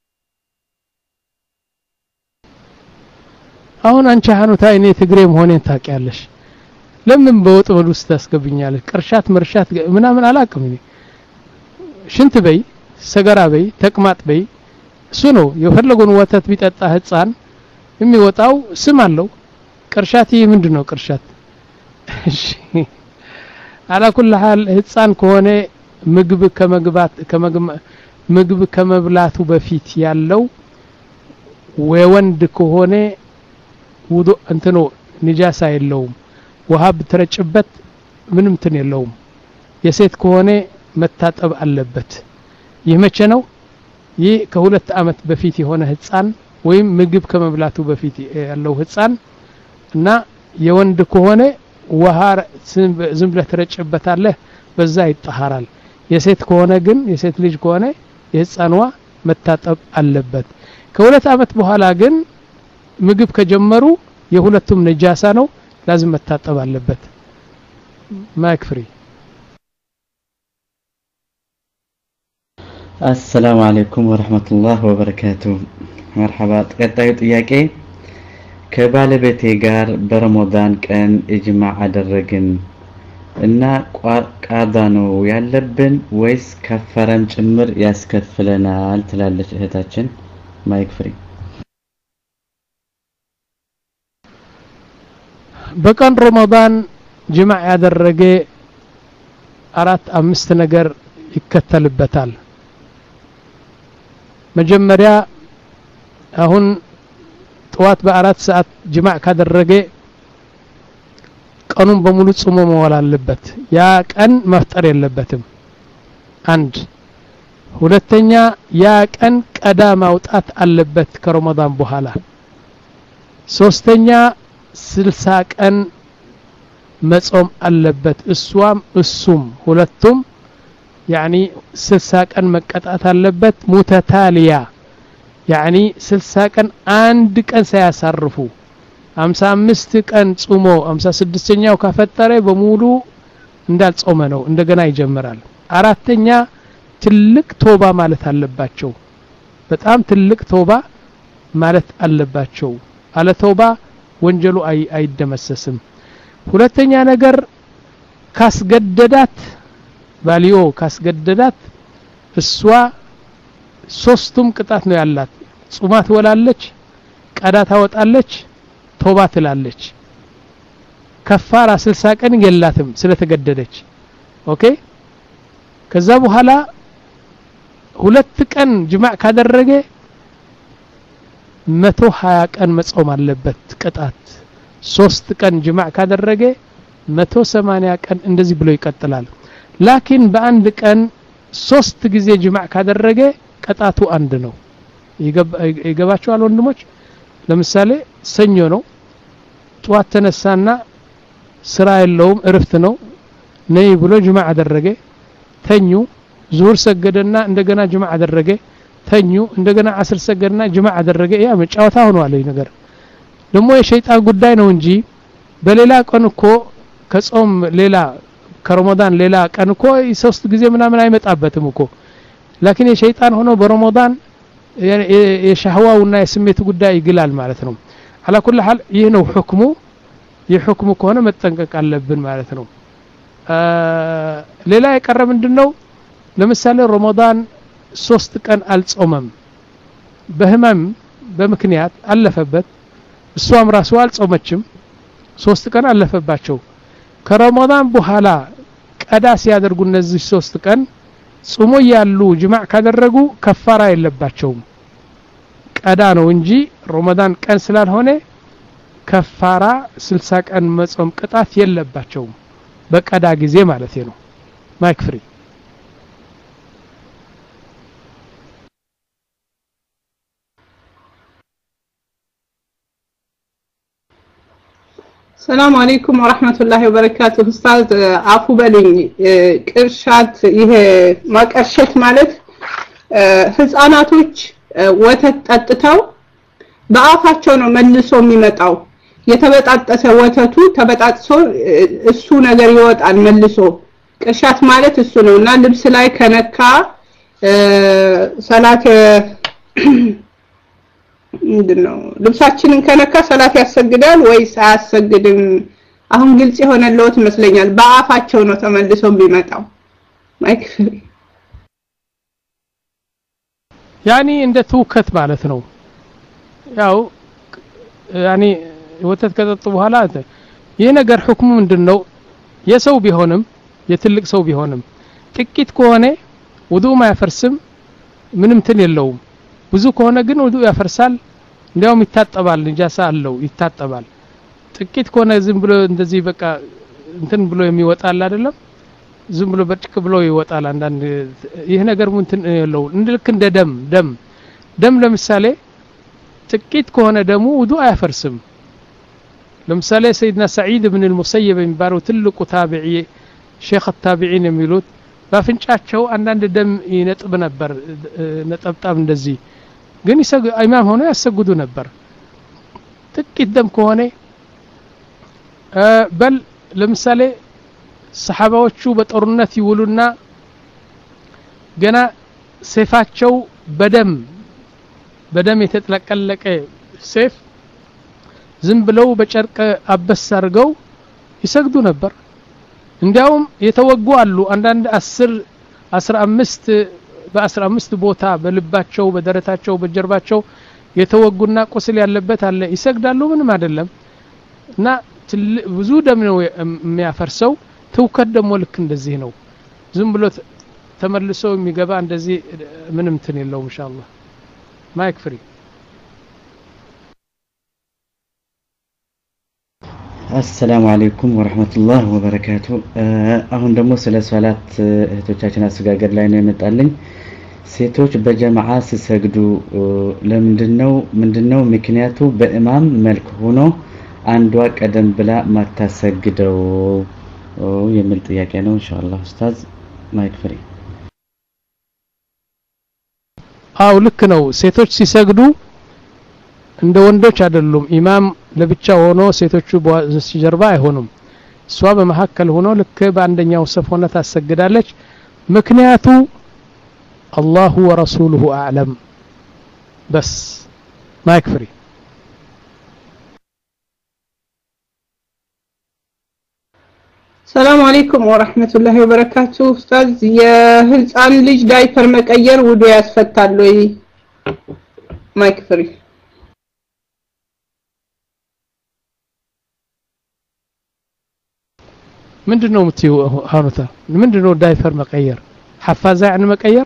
አሁን አንቺ ሐኑታ እኔ ትግሬ መሆኔን ታውቂያለሽ ለምን በወጥ ወዱስ ታስገብኛለሽ ቅርሻት መርሻት ምናምን አላውቅም እኔ ሽንት በይ ሰገራ በይ ተቅማጥ በይ እሱ ነው የፈለገውን ወተት ቢጠጣ ህፃን የሚወጣው ስም አለው ቅርሻት ይሄ ምንድነው ቅርሻት እሺ على كل حال ህፃን ከሆነ ምግብ ከመግባት ምግብ ከመብላቱ በፊት ያለው ወወንድ ከሆነ ውዱ እንትኑ ንጃሳ የለውም ውሃ ብትረጭበት ምንም እንትን የለውም የሴት ከሆነ መታጠብ አለበት ይህ መቼ ነው ይህ ከሁለት አመት በፊት የሆነ ህፃን ወይም ምግብ ከመብላቱ በፊት ያለው ህፃን እና የወንድ ከሆነ ውሃ ዝም ብለህ ትረጭበታለህ በዛ ይጣሃራል የሴት ከሆነ ግን የሴት ልጅ ከሆነ የህፃንዋ መታጠብ አለበት ከሁለት አመት በኋላ ግን ምግብ ከጀመሩ የሁለቱም ነጃሳ ነው لازم መታጠብ አለበት ማይክ ፍሪ السلام عليكم ورحمة الله وبركاته مرحبا ቀጣዩ ጥያቄ ከባለቤቴ ጋር በረመዳን ቀን ኢጅማዕ አደረግን እና ቃዳ ነው ያለብን ወይስ ከፈረም ጭምር ያስከፍለናል ትላለች እህታችን ማይክ ፍሪ በቀን ረመዳን ጅማዕ ያደረገ አራት አምስት ነገር ይከተልበታል መጀመሪያ አሁን ጠዋት በአራት ሰዓት ጅማዕ ካደረገ ቀኑን በሙሉ ጾሞ መዋል አለበት ያ ቀን መፍጠር የለበትም አንድ ሁለተኛ ያ ቀን ቀዳ ማውጣት አለበት ከረመዳን በኋላ ሶስተኛ ስልሳ ቀን መጾም አለበት እሷም እሱም ሁለቱም يعني ስልሳ ቀን መቀጣት አለበት ሙተታሊያ يعني ስልሳ ቀን አንድ ቀን ሳያሳርፉ ሃምሳ አምስት ቀን ጾሞ ሃምሳ ስድስተኛው ካፈጠረ በሙሉ እንዳልጾመ ነው እንደገና ይጀምራል አራተኛ ትልቅ ቶባ ማለት አለባቸው በጣም ትልቅ ቶባ ማለት አለባቸው አለ ቶባ ወንጀሉ አይ አይደመሰስም ሁለተኛ ነገር ካስገደዳት ባሊዮ ካስገደዳት እሷ ሶስቱም ቅጣት ነው ያላት ጾማት ወላለች ቀዳ ታወጣለች ቶባ ትላለች ከፋራ ስልሳ ቀን የላትም ስለተገደደች ኦኬ ከዛ በኋላ ሁለት ቀን ጅማዕ ካደረገ መቶ ሃያ ቀን መጾም አለበት ቅጣት ሶስት ቀን ጅማዕ ካደረገ መቶ ሰማንያ ቀን እንደዚህ ብሎ ይቀጥላል ላኪን በአንድ ቀን ሶስት ጊዜ ጅማዕ ካደረገ ቅጣቱ አንድ ነው ይገባቸዋል ወንድሞች ለምሳሌ ሰኞ ነው ጧት ተነሳና ስራ የለውም እርፍት ነው ነይ ብሎ ጅማዕ አደረገ ተኙ ዙሁር ሰገደና እንደገና ጅማዕ አደረገ ተኙ እንደገና አስር ሰገደና ጅማዕ አደረገ ያ መጫወታ ሆኗል ይሄ ነገር ደግሞ የሸይጣን ጉዳይ ነው እንጂ በሌላ ቀን እኮ ከጾም ሌላ ከረመዳን ሌላ ቀን እኮ ሶስት ጊዜ ምናምን አይመጣበትም እኮ لكن የሸይጣን ሆኖ በረመዳን የሻህዋውና የስሜቱ ጉዳይ ይግላል ማለት ነው على كل حال ይህ ነው ሁክሙ የሁክሙ ከሆነ መጠንቀቅ አለብን ማለት ነው ሌላ የቀረ ምንድነው ለምሳሌ ረመዳን ሶስት ቀን አልጾመም በህመም በምክንያት አለፈበት እሷም ራሷ አልጾመችም ሶስት ቀን አለፈባቸው ከረመዳን በኋላ ቀዳ ሲያደርጉ እነዚህ ሶስት ቀን ጾሞ ያሉ ጅማዕ ካደረጉ ከፋራ የለባቸውም ቀዳ ነው እንጂ ረመዳን ቀን ስላልሆነ ከፋራ ስልሳ ቀን መጾም ቅጣት የለባቸውም በቀዳ ጊዜ ማለት ነው ማይክ ፍሪ ሰላም አለይኩም ወራህመቱላሂ ወበረካቱሁ ኡስታዝ አፉ በልኝ ቅርሻት ይሄ ማቀርሸት ማለት ህፃናቶች ወተት ጠጥተው በአፋቸው ነው መልሶ የሚመጣው የተበጣጠሰ ወተቱ ተበጣጥሶ እሱ ነገር ይወጣል መልሶ ቅርሻት ማለት እሱ ነውና ልብስ ላይ ከነካ ሰላት ምንድነው ልብሳችንን ከነካ ሰላት ያሰግዳል ወይስ አያሰግድም አሁን ግልጽ የሆነለት ይመስለኛል በአፋቸው ነው ተመልሶ የሚመጣው ማይክ ያኒ እንደ ተውከት ማለት ነው ያው ያኒ ወተት ከጠጡ በኋላ ይሄ ነገር ሁክሙ ምንድነው የሰው ቢሆንም የትልቅ ሰው ቢሆንም ጥቂት ከሆነ ውዱእ ማያፈርስም ምንም ትን የለውም ብዙ ከሆነ ግን ውዱእ ያፈርሳል እንዲያውም ይታጠባል ንጃሳ አለው ይታጠባል ጥቂት ከሆነ ዝም ብሎ እንደዚህ በቃ እንትን ብሎ የሚወጣል አይደለም ዝም ብሎ በጭቅ ብሎ ይወጣል አንዳንድ ይሄ ነገር እንትን የለው እንልክ እንደ ደም ደም ደም ለምሳሌ ጥቂት ከሆነ ደሙ ውዱእ አያፈርስም ለምሳሌ ሰይድና ሰዒድ ኢብኑ አልሙሰይብ የሚባለው ትልቁ ታቢዒ ሼኽ التابعين የሚሉት ባፍንጫቸው አንዳንድ ደም ይነጥብ ነበር ነጠብጣብ እንደዚህ ግን ይሰግ ኢማም ሆኖ ያሰግዱ ነበር ጥቂት ደም ከሆነ በል ለምሳሌ ሰሃባዎቹ በጦርነት ይውሉና ገና ሰይፋቸው በደም በደም የተጥለቀለቀ ሰይፍ ዝም ብለው በጨርቅ አበስ አድርገው ይሰግዱ ነበር እንዲያውም የተወጉ አሉ አንዳንድ አስር አስራ አምስት በአስራ አምስት ቦታ በልባቸው በደረታቸው በጀርባቸው የተወጉና ቁስል ያለበት አለ ይሰግዳሉ ምንም አይደለም እና ብዙ ደም ነው የሚያፈርሰው ተውከት ደሞ ልክ እንደዚህ ነው ዝም ብሎ ተመልሶ የሚገባ እንደዚህ ምንም ትን የለው ኢንሻአላህ ማይክ ፍሪ السلام عليكم ورحمة الله وبركاته አሁን ደግሞ ስለ ሶላት እህቶቻችን አስጋገር ላይ ነው የመጣልኝ ሴቶች በጀማዓ ሲሰግዱ ለምንድነው ምንድነው ምክንያቱ በኢማም መልክ ሆኖ አንዷ ቀደም ብላ ማታሰግደው የሚል ጥያቄ ነው ኢንሻአላህ ኡስታዝ ማይክ ፍሪ አው ልክ ነው ሴቶች ሲሰግዱ እንደ ወንዶች አይደሉም ኢማም ለብቻ ሆኖ ሴቶቹ በጀርባ አይሆኑም እሷ በመሐከል ሆኖ ልክ በአንደኛው ሰፍ ሆነ ታሰግዳለች ምክንያቱ አላሁ ወረሱሉሁ አዕለም በስ ማይክ ፍሪ ሰላም አለይኩም ወራህመቱላሂ ወበረካቱ ኡስታዝ የህፃን ልጅ ዳይፐር መቀየር ውዱእ ያስፈታል ወይ ማይክ ፍሪ ምንድነው ምትዩ ሃኑታ ምንድነው ዳይፐር መቀየር ሐፋዛ ያን መቀየር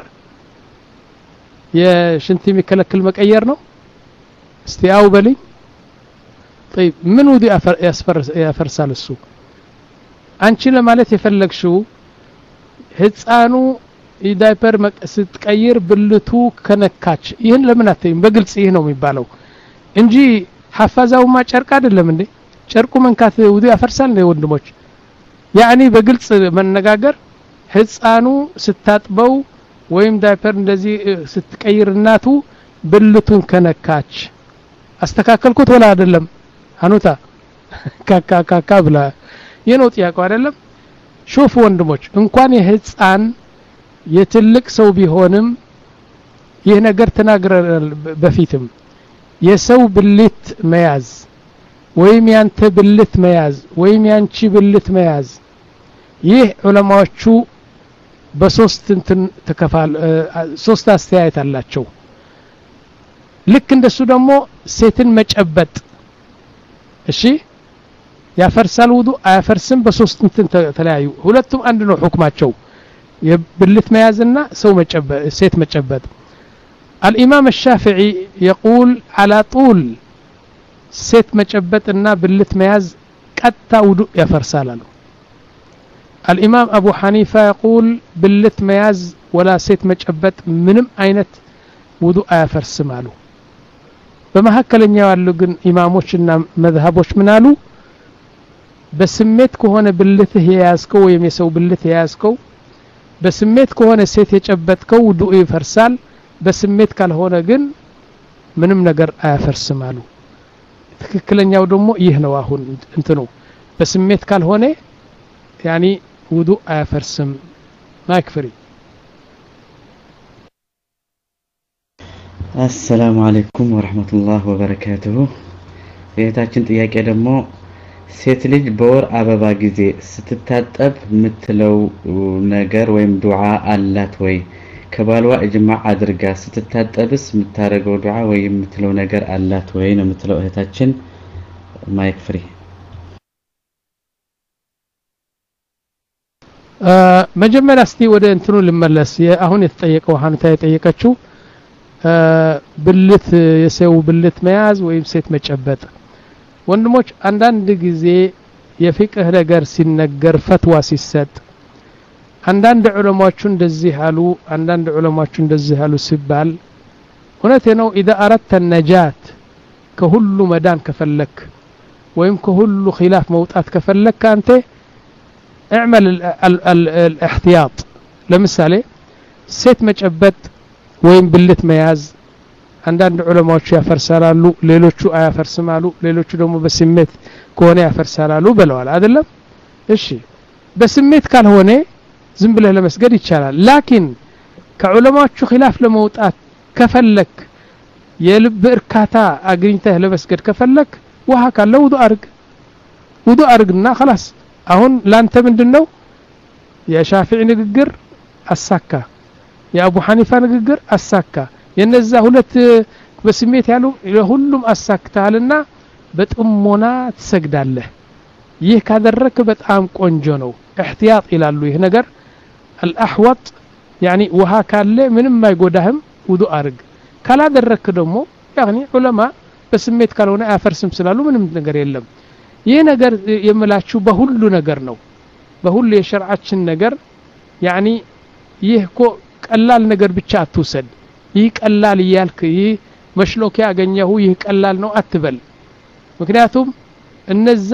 የሽንት የሚከለክል መቀየር ነው እስቲያው በልኝ طيب ምን ውዱእ ያፈርሳል እሱ አንቺ ለማለት የፈለግሽው ህፃኑ ዳይፐር ስትቀይር ብልቱ ከነካች ይሄን ለምን አትይም በግልጽ ይሄ ነው የሚባለው እንጂ ሐፋዛውማ ጨርቅ አይደለም እንዴ ጨርቁ መንካት ውዱእ ያፈርሳል ነው ወንድሞች يعني በግልጽ መነጋገር ህፃኑ ስታጥበው ወይም ዳይፐር እንደዚህ ስትቀይር እናቱ ብልቱን ከነካች አስተካከልኩት ወላ አይደለም አኑታ ካካካካ ብላ የነው ጥያቄው አይደለም ሹፍ ወንድሞች እንኳን የህፃን የትልቅ ሰው ቢሆንም ይህ ነገር ተናግረናል በፊትም የሰው ብልት መያዝ ወይም ያንተ ብልት መያዝ ወይም ያንቺ ብልት መያዝ ይህ ዑለማዎቹ በሶስት እንትን ተከፋል ሶስት አስተያየት አላቸው ልክ እንደሱ ደግሞ ሴትን መጨበጥ እሺ ያፈርሳል ውዱ አያፈርስም በሶስት እንትን ተለያዩ ሁለቱም አንድ ነው ሁክማቸው የብልት መያዝና ሰው መጨበጥ ሴት መጨበጥ الامام الشافعي يقول على طول ሴት መጨበጥና ብልት መያዝ ቀጣ ውዱ ያፈርሳል አሉ الامام ابو حنيفه يقول ብልት መያዝ ولا ሴት መጨበጥ ምንም አይነት ውዱ አያፈርስም አሉ በመሐከለኛው ያሉ ግን ኢማሞችና መዝሐቦች ምን አሉ በስሜት ከሆነ ብልትህ ያያዝከው ወይም የሰው ብልት ያያዝከው በስሜት ከሆነ ሴት የጨበጥከው ውዱ ይፈርሳል በስሜት ካልሆነ ግን ምንም ነገር አያፈርስም አሉ ትክክለኛው ደግሞ ይህ ነው አሁን እንትኑ በስሜት ካልሆነ ያኒ ውዱ አያፈርስም ማክፍሪ السلام عليكم ورحمة الله وبركاته የታችን ጥያቄ ደግሞ ሴት ልጅ በወር አበባ ጊዜ ስትታጠብ ምትለው ነገር ወይም ዱዓ አላት ወይ ከባልዋ እጅማዕ አድርጋ ስትታጠብስ ምታረገው ዱዓ ወይም ምትለው ነገር አላት ወይ ነው ምትለው እህታችን ማይክ ፍሪ መጀመሪያ እስቲ ወደ እንትኑ ልመለስ አሁን የተጠየቀው ሀንታ የጠየቀችው ብልት የሰው ብልት መያዝ ወይም ሴት መጨበጥ ወንድሞች አንዳንድ ጊዜ የፍቅህ ነገር ሲነገር ፈትዋ ሲሰጥ አንዳንድ ዑለማዎቹ እንደዚህ አሉ አንዳንድ ዑለማዎቹ እንደዚህ አሉ ሲባል እውነቴ ነው اذا اردت النجات ከሁሉ መዳን ከፈለክ ወይም ከሁሉ ኺላፍ መውጣት ከፈለክ አንተ اعمل الاحتياط ለምሳሌ ሴት መጨበጥ ወይም ብልት መያዝ አንዳንድ ዑለማዎቹ ያፈርሳሉ ሌሎቹ አያፈርስማሉ ሌሎቹ ደግሞ በስሜት ከሆነ ያፈርሳሉ ብለዋል አይደለም እሺ በስሜት ካልሆነ ዝም ብለህ ለመስገድ ይቻላል ላኪን ከዑለማዎቹ ኺላፍ ለመውጣት ከፈለክ የልብ እርካታ አግኝተህ ለመስገድ ከፈለክ ውሃ ካለ ውዱ አርግ ውዱ አርግና خلاص አሁን ላንተ ምንድነው የሻፊዒ ንግግር አሳካ የአቡ ሐኒፋ ንግግር አሳካ የነዛ ሁለት በስሜት ያሉ ለሁሉም አሳክታልና በጥሞና ትሰግዳለህ ይህ ካደረክ በጣም ቆንጆ ነው احتياط ይላሉ ይህ ነገር الاحوط يعني ውሃ ካለ ምንም ማይጎዳህም ውዱ አርግ ካላ ደረክ ደግሞ يعني ዑለማ በስሜት ካልሆነ አፈርስም ስላሉ ምንም ነገር የለም ይህ ነገር የምላችሁ በሁሉ ነገር ነው በሁሉ የሸርዓችን ነገር يعني ይህ እኮ ቀላል ነገር ብቻ አትውሰድ ይህ ቀላል ይያልክ ይህ መሽሎክ ያገኘው ይህ ቀላል ነው አትበል ምክንያቱም እነዛ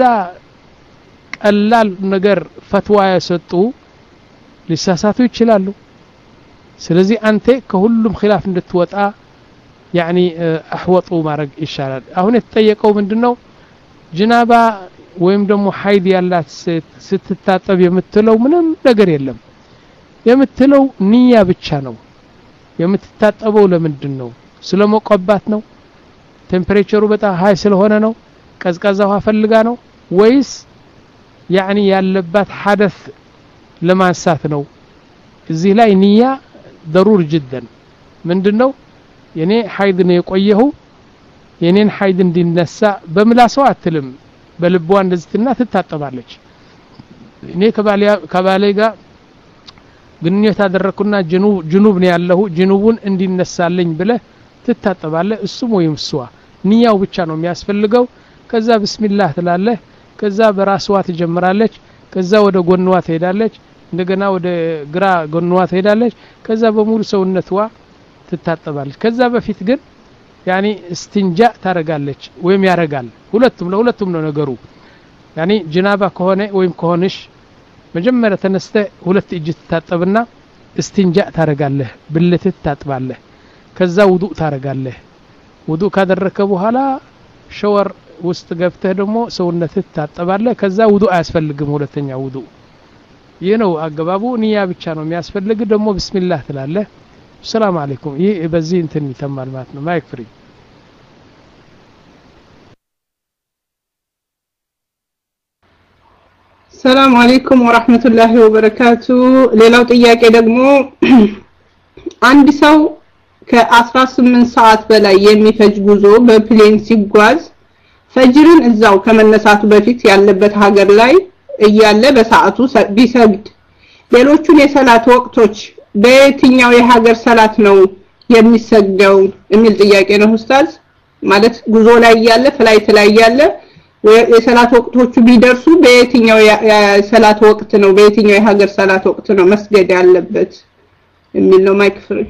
ቀላል ነገር ፈትዋ ያሰጡ ሊሳሳቱ ይችላሉ ስለዚህ አንተ ከሁሉም ኺላፍ እንድትወጣ يعني احوطو ማረግ ይሻላል አሁን የተጠየቀው ምንድነው ጅናባ ወይም ደግሞ ሐይድ ያላት ስትታጠብ የምትለው ምንም ነገር የለም የምትለው ንያ ብቻ ነው የምትታጠበው ለምንድነው ስለመቆባት ነው ቴምፕሬቸሩ በጣም ሃይ ስለሆነ ነው ቀዝቃዛ ውሃ ፈልጋ ነው ወይስ يعني ያለባት حدث ለማንሳት ነው እዚህ ላይ ንያ ضروري جدا ምንድነው የኔ ሐይድ ነው የቆየው የኔን ሐይድ እንዲነሳ በምላሰው አትልም በልቧ እንደዚህና ትታጠባለች እኔ ከባለ ከባለ ጋር ግንኙነት አደረኩና ጅኑብ ጅኑብ ነው ያለው ጅኑቡን እንዲነሳልኝ ብለ ትታጠባለ እሱም ወይም እሷ ንያው ብቻ ነው የሚያስፈልገው ከዛ ቢስሚላህ ትላለህ ከዛ በራስዋ ትጀምራለች ከዛ ወደ ጎንዋ ትሄዳለች እንደገና ወደ ግራ ጎንዋ ትሄዳለች ከዛ በሙሉ ሰውነቷ ትታጠባለች ከዛ በፊት ግን يعني استنجاء ታረጋለች ወይም ያረጋል ሁለቱም ለሁለቱም ነው ነገሩ يعني ጅናባ ከሆነ ወይም ከሆነሽ መጀመሪያ ተነስተ ሁለት እጅ ተታጠብና استنجاء ታረጋለህ ብልት ታጥባለህ ከዛ ውዱእ ታረጋለህ ውዱእ ካደረከ በኋላ ሻወር ውስጥ ገብተህ ደግሞ ሰውነት ታጠባለህ ከዛ ውዱእ አያስፈልግም ሁለተኛ ውዱእ ይህ ነው አገባቡ ንያ ብቻ ነው የሚያስፈልግ ደግሞ ቢስሚላህ ትላለህ ሰላም አለይኩም ይህ በዚህ እንትን ይተማል ማለት ነው ማይክ ፍሪ ሰላም አለይኩም ወራህመቱላሂ ወበረካቱ ሌላው ጥያቄ ደግሞ አንድ ሰው ከ18 ሰዓት በላይ የሚፈጅ ጉዞ በፕሌን ሲጓዝ ፈጅርን እዛው ከመነሳቱ በፊት ያለበት ሀገር ላይ እያለ በሰዓቱ ቢሰግድ ሌሎቹን የሰላት ወቅቶች በየትኛው የሀገር ሰላት ነው የሚሰግደው የሚል ጥያቄ ነው ኡስታዝ ማለት ጉዞ ላይ ያለ ፍላይት ላይ ያለ የሰላት ወቅቶቹ ቢደርሱ በየትኛው የሰላት ወቅት ነው በየትኛው የሀገር ሰላት ወቅት ነው መስገድ ያለበት የሚል ነው ማይክ ፍሪ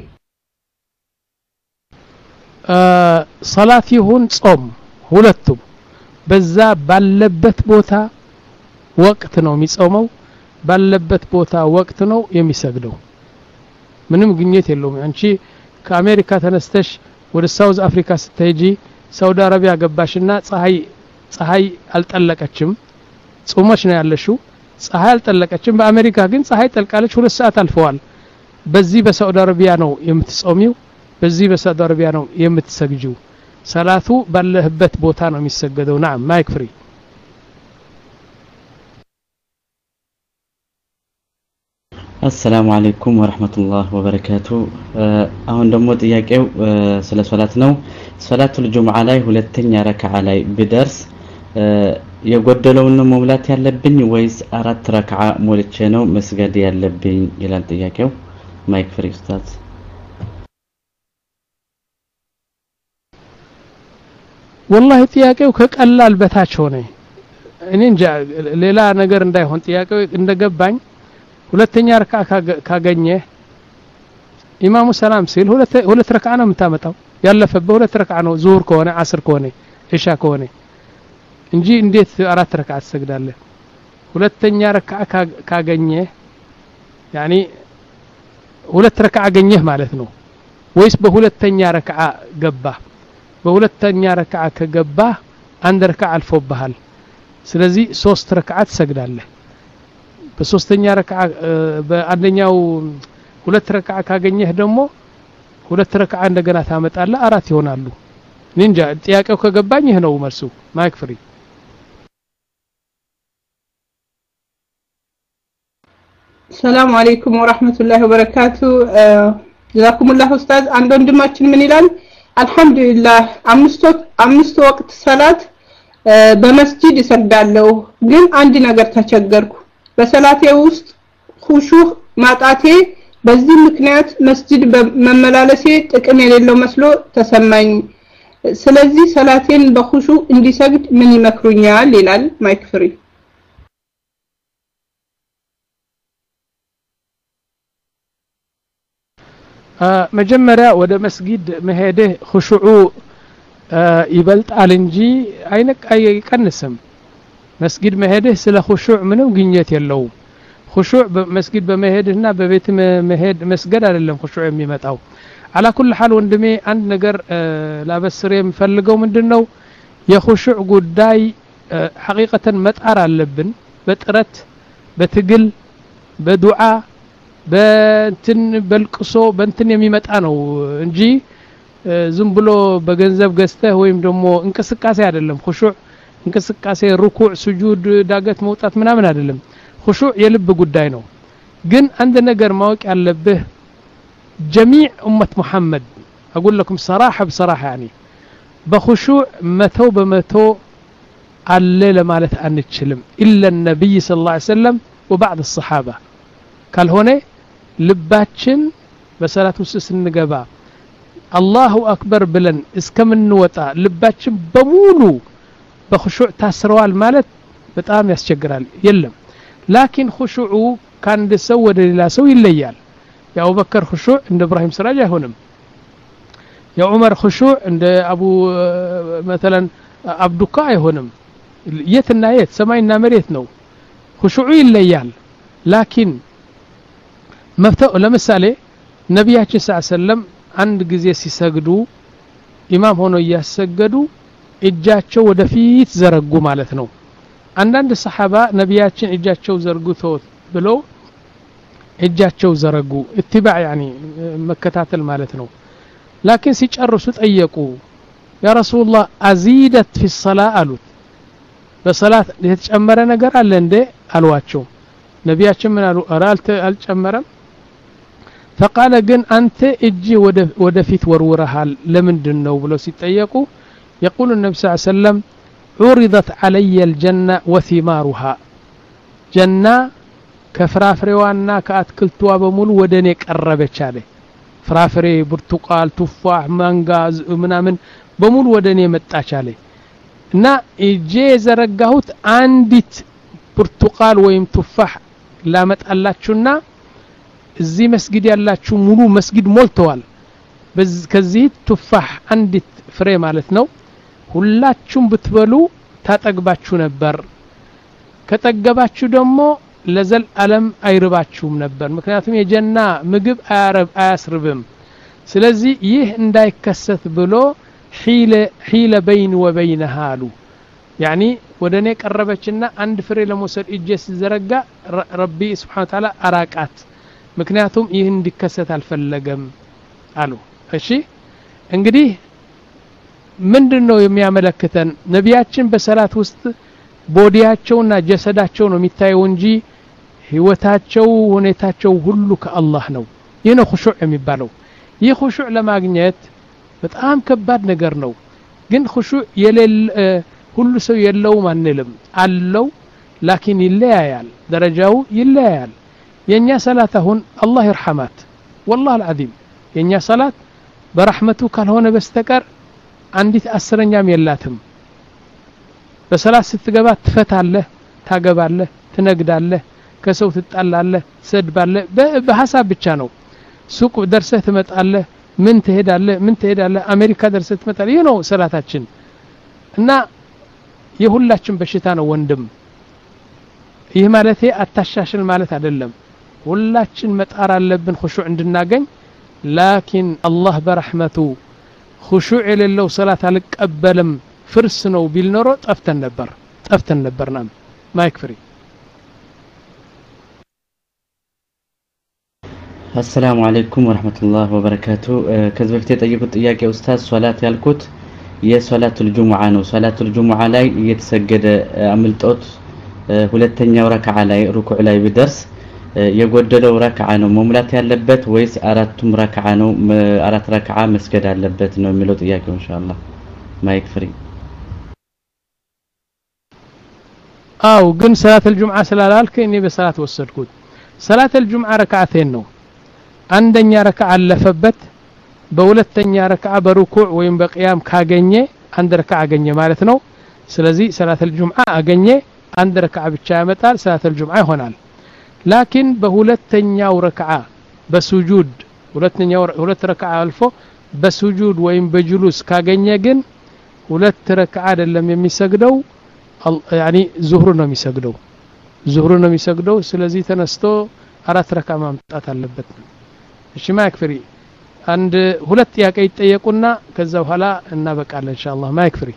ሰላት ይሁን ጾም ሁለቱም በዛ ባለበት ቦታ ወቅት ነው የሚጾመው ባለበት ቦታ ወቅት ነው የሚሰግደው ምንም ግኝት የለውም አንቺ ከአሜሪካ ተነስተሽ ወደ ሳውዝ አፍሪካ ስትሄጂ ሳውዲ አረቢያ ገባሽና ፀሐይ ፀሐይ አልጠለቀችም ጾመሽ ነው ያለሽው ፀሐይ አልጠለቀችም በአሜሪካ ግን ፀሐይ ጠልቃለች ሁለት ሰዓት አልፈዋል በዚህ በሳውዲ አረቢያ ነው የምትጾሚው በዚህ በሳውዲ አረቢያ ነው የምትሰግጂው ሰላቱ ባለህበት ቦታ ነው የሚሰገደው نعم ማይክ ፍሪ السلام عليكم ورحمة الله وبركاته አሁን ደግሞ ጥያቄው ስለ ሶላት ነው ሶላቱል ጁምዓ ላይ ሁለተኛ ረካዓ ላይ ቢደርስ የጎደለውን መሙላት ያለብኝ ወይስ አራት ረካዓ ሞልቼ ነው መስገድ ያለብኝ ይላል ጥያቄው ማይክ ፍሪ ኡስታዝ والله ጥያቄው ከቀላል በታች ሆነ እኔ እንጃ ሌላ ነገር እንዳይሆን ጥያቄው እንደገባኝ ሁለተኛ ረካዓ ካገኘ ኢማሙ ሰላም ሲል ሁለት ሁለት ረካዓ ነው የምታመጣው ያለፈበት ሁለት ረካዓ ነው ዙሁር ከሆነ አስር ከሆነ ኢሻ ከሆነ እንጂ እንዴት አራት ረካዓ ትሰግዳለህ ሁለተኛ ረካዓ ካገኘ ያኒ ሁለት ረካዓ አገኘህ ማለት ነው ወይስ በሁለተኛ ረካዓ ገባ በሁለተኛ ረካዓ ከገባ አንድ ረካዓ አልፎብሃል ስለዚህ ሶስት ረካዓ ትሰግዳለህ በሶስተኛ ረካዓ በአንደኛው ሁለት ረካዓ ካገኘህ ደግሞ ሁለት ረካዓ እንደገና ታመጣለህ አራት ይሆናሉ ንንጃ ጥያቄው ከገባኝ ይሄ ነው መልሱ ማይክ ፍሪ ሰላም አለይኩም ወራህመቱላሂ ወበረካቱ ጀዛኩሙላህ ኡስታዝ አንድ ወንድማችን ምን ይላል አልহামዱሊላህ አምስት አምስት ወቅት ሰላት በመስጂድ ይሰግዳለሁ ግን አንድ ነገር ተቸገርኩ በሰላቴ ውስጥ ኹሹዕ ማጣቴ በዚህ ምክንያት መስጂድ በመመላለሴ ጥቅም የሌለው መስሎ ተሰማኝ ስለዚህ ሰላቴን በኹሹዕ እንዲሰግድ ምን ይመክሩኛል ይላል ማይክ ፍሪ መጀመሪያ ወደ መስጊድ መሄደ ኹሹዑ ይበልጣል እንጂ አይነቅ አይቀንስም መስጊድ መሄደ ስለ ኹሹዕ ምንም ግኝት የለውም ኹሹዕ በመስጊድ በመሄድና በቤት መሄድ መስገድ አይደለም ኹሹዕ የሚመጣው على كل حال ወንድሜ አንድ ነገር ላበስር የምፈልገው ምንድነው የኹሹዕ ጉዳይ ሐቂቀተን መጣር አለብን በጥረት በትግል በዱዓ በእንትን በልቅሶ በእንትን የሚመጣ ነው እንጂ ዝም ብሎ በገንዘብ ገዝተህ ወይም ደግሞ እንቅስቃሴ አይደለም ኹሹዕ እንቅስቃሴ ሩኩዕ ስጁድ ዳገት መውጣት ምናምን አይደለም ኹሹዕ የልብ ጉዳይ ነው ግን አንድ ነገር ማወቅ ያለብህ جميع أمة محمد أقول لكم صراحة بصراحة يعني بخشوع متو بمتو الليل مالت أن نتشلم إلا النبي صلى الله عليه وسلم وبعض الصحابة قال هنا لباتشن بسالة وسس النقباء الله أكبر بلن اسكم النوطة لباتشن بمولو بخشوع تاسروال مالت بتقام يسجرال يلم لكن خشوعه كان دسود لا سوي الليال يا أبو بكر خشوع عند إبراهيم سراج يهونم يا عمر خشوع عند أبو مثلا عبد القا يهونم يتنا يت سماينا مريت نو خشوعي الليال ላኪን መፍተው ለምሳሌ ነብያችን ሰለላሁ ዐለይሂ ወሰለም አንድ ጊዜ ሲሰግዱ ኢማም ሆኖ ያሰገዱ እጃቸው ወደፊት ዘረጉ ማለት ነው አንዳንድ ሰሃባ ነብያችን እጃቸው ዘርጉቶ ብለው እጃቸው ዘረጉ ኢትባዕ يعني መከታተል ማለት ነው ላኪን ሲጨርሱ ጠየቁ ያ ረሱላህ አዚደት في الصلاه አሉት በሰላት የተጨመረ ነገር አለ እንዴ አልዋቸው ነብያችን ምን አሉ አራልተ አልጨመረም فقال ግን አንተ እጂ ወደ ወደፊት ወርውረሃል ለምንድነው ብለው ሲጠየቁ يقول النبي صلى الله عليه وسلم عرضت علي الجنه وثمارها جنة ከፍራፍሬዋና ከአትክልቷ በሙሉ ወደኔ ቀረበች አለ ፍራፍሬ ብርቱቃል ቱፋህ ማንጋ ምናምን በሙሉ ወደኔ መጣች አለ እና እጄ ዘረጋሁት አንዲት ብርቱቃል ወይም ቱፋህ ላመጣላችሁና እዚህ መስጊድ ያላችሁ ሙሉ መስጊድ ሞልተዋል ከዚህ ቱፋህ አንዲት ፍሬ ማለት ነው ሁላችሁም ብትበሉ ታጠግባችሁ ነበር ከጠገባችሁ ደግሞ ለዘል ዓለም አይርባችሁም ነበር ምክንያቱም የጀና ምግብ አያረብ አያስርብም ስለዚህ ይህ እንዳይከሰት ብሎ ሒለ ሒለ በይን ወበይነሃ አሉ يعني ወደኔ ቀረበችና አንድ ፍሬ ለመውሰድ እጄ ሲዘረጋ ረቢ ስብሐ ወተዓላ አራቃት ምክንያቱም ይህ እንዲከሰት አልፈለገም አሉ እሺ እንግዲህ ምንድነው የሚያመለክተን ነቢያችን በሰላት ውስጥ ቦዲያቸውና ጀሰዳቸው ነው የሚታየው እንጂ ህይወታቸው ሁኔታቸው ሁሉ ከአላህ ነው ይህ ነው ኹሹዕ የሚባለው ይህ ኹሹዕ ለማግኘት በጣም ከባድ ነገር ነው ግን ኹሹዕ የሌለ ሁሉ ሰው የለውም አንልም አለው ላኪን ይለያያል ደረጃው ይለያያል የኛ ሰላት አሁን አላህ ይርሐማት والله العظيم የኛ ሰላት በረህመቱ ካልሆነ በስተቀር አንዲት አስረኛም የላትም በሰላት ስትገባ ትፈታለህ ታገባለህ ትነግዳለህ ከሰው ትጣላለህ ትሰድባለህ በሐሳብ ብቻ ነው ሱቅ ደርሰህ ትመጣለህ ምን ትሄዳለህ ምን ትሄዳለህ አሜሪካ ደርሰህ ትመጣለህ ይሄ ነው ሰላታችን እና የሁላችን በሽታ ነው ወንድም ይህ ማለት አታሻሽል ማለት አይደለም ሁላችን መጣር አለብን ኹሹዕ እንድናገኝ ላኪን አላህ በረህመቱ ኹሹዕ የሌለው ሰላት አልቀበልም ፍርስ ነው ቢል ኖሮ ጠፍተን ነበር ጠፍተን ነበርና ማይክ ፍሪ السلام عليكم ورحمة الله وبركاته كذا بفتي طيبت ጥያቄ ኡስታዝ ሶላት ያልኩት የሶላቱል ጁሙዓ ነው ሶላቱል ጁሙዓ ላይ እየተሰገደ አምልጦት ሁለተኛው ረካዓ ላይ ሩኩዕ ላይ ቢደርስ የጎደለው ረካዓ ነው መሙላት ያለበት ወይስ አራቱም ረካዓ ነው አራት ረካዓ መስገድ አለበት ነው የሚለው ጥያቄው ኢንሻአላህ ማይክ ፍሪ አው ግን ሰላተል ጁሙዓ ስላላልከ እኔ በሰላት ወሰድኩት ሰላተል ጁሙዓ ረካዓተን ነው አንደኛ ረካዓ አለፈበት በሁለተኛ ረካዓ በሩኩዕ ወይም በቂያም ካገኘ አንድ ረካዓ አገኘ ማለት ነው ስለዚህ ሰላተል ጁሙዓ አገኘ አንድ ረካዓ ብቻ ያመጣል ሰላተል ጁሙዓ ይሆናል ላኪን በሁለተኛው ረካዓ በሱጁድ ሁለተኛው ሁለት ረካዓ አልፎ በሱጁድ ወይም በጁሉስ ካገኘ ግን ሁለት ረካዓ አይደለም የሚሰግደው يعني ዙህር ነው የሚሰግደው ዙህር ነው የሚሰግደው ስለዚህ ተነስቶ አራት ረካዓ ማምጣት አለበት እሺ ማይክ ፍሪ አንድ ሁለት ጥያቄ ይጠየቁና ከዛ በኋላ እናበቃለን ኢንሻአላህ ማይክ ፍሪ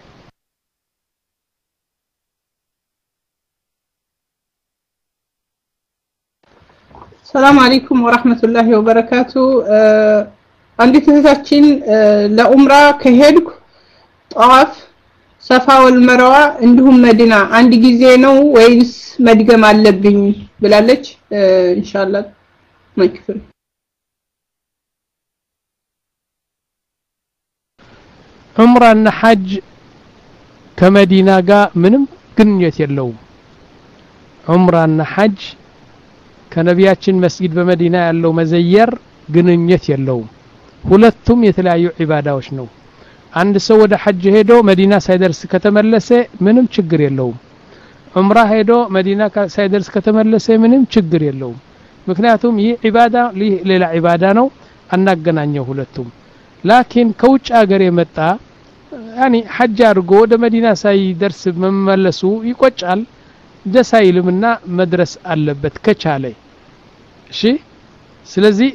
ሰላም አለይኩም ወራህመቱላሂ ወበረካቱ አንዲት እህታችን ለኡምራ ከሄድኩ ጧፍ ሰፋ ወልመርዋ እንዲሁም መዲና አንድ ጊዜ ነው ወይስ መድገም አለብኝ ብላለች ኢንሻአላህ ማይክፍር ዑምራና ሐጅ ከመዲና ጋር ምንም ግንኙነት የለውም ዑምራና ሐጅ ከነቢያችን መስጊድ በመዲና ያለው መዘየር ግንኙነት የለውም ሁለቱም የተለያዩ ዒባዳዎች ነው አንድ ሰው ወደ ሐጅ ሄዶ መዲና ሳይደርስ ከተመለሰ ምንም ችግር የለውም ዑምራ ሄዶ መዲና ሳይደርስ ከተመለሰ ምንም ችግር የለውም ምክንያቱም ይህ ዒባዳ ሌላ ዒባዳ ነው አናገናኘው ሁለቱም ላኪን ከውጭ ሀገር የመጣ يعني ሐጅ አድርጎ ወደ መዲና ሳይደርስ መመለሱ ይቆጫል ደስ አይልምና መድረስ አለበት ከቻለ እሺ ስለዚህ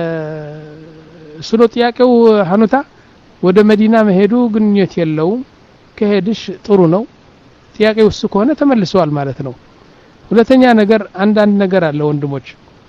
ስለ ጥያቄው ሐኑታ ወደ መዲና መሄዱ ግንኙነት የለውም ከሄድሽ ጥሩ ነው ጥያቄው እሱ ከሆነ ተመልሰዋል ማለት ነው ሁለተኛ ነገር አንዳንድ ነገር አለ ወንድሞች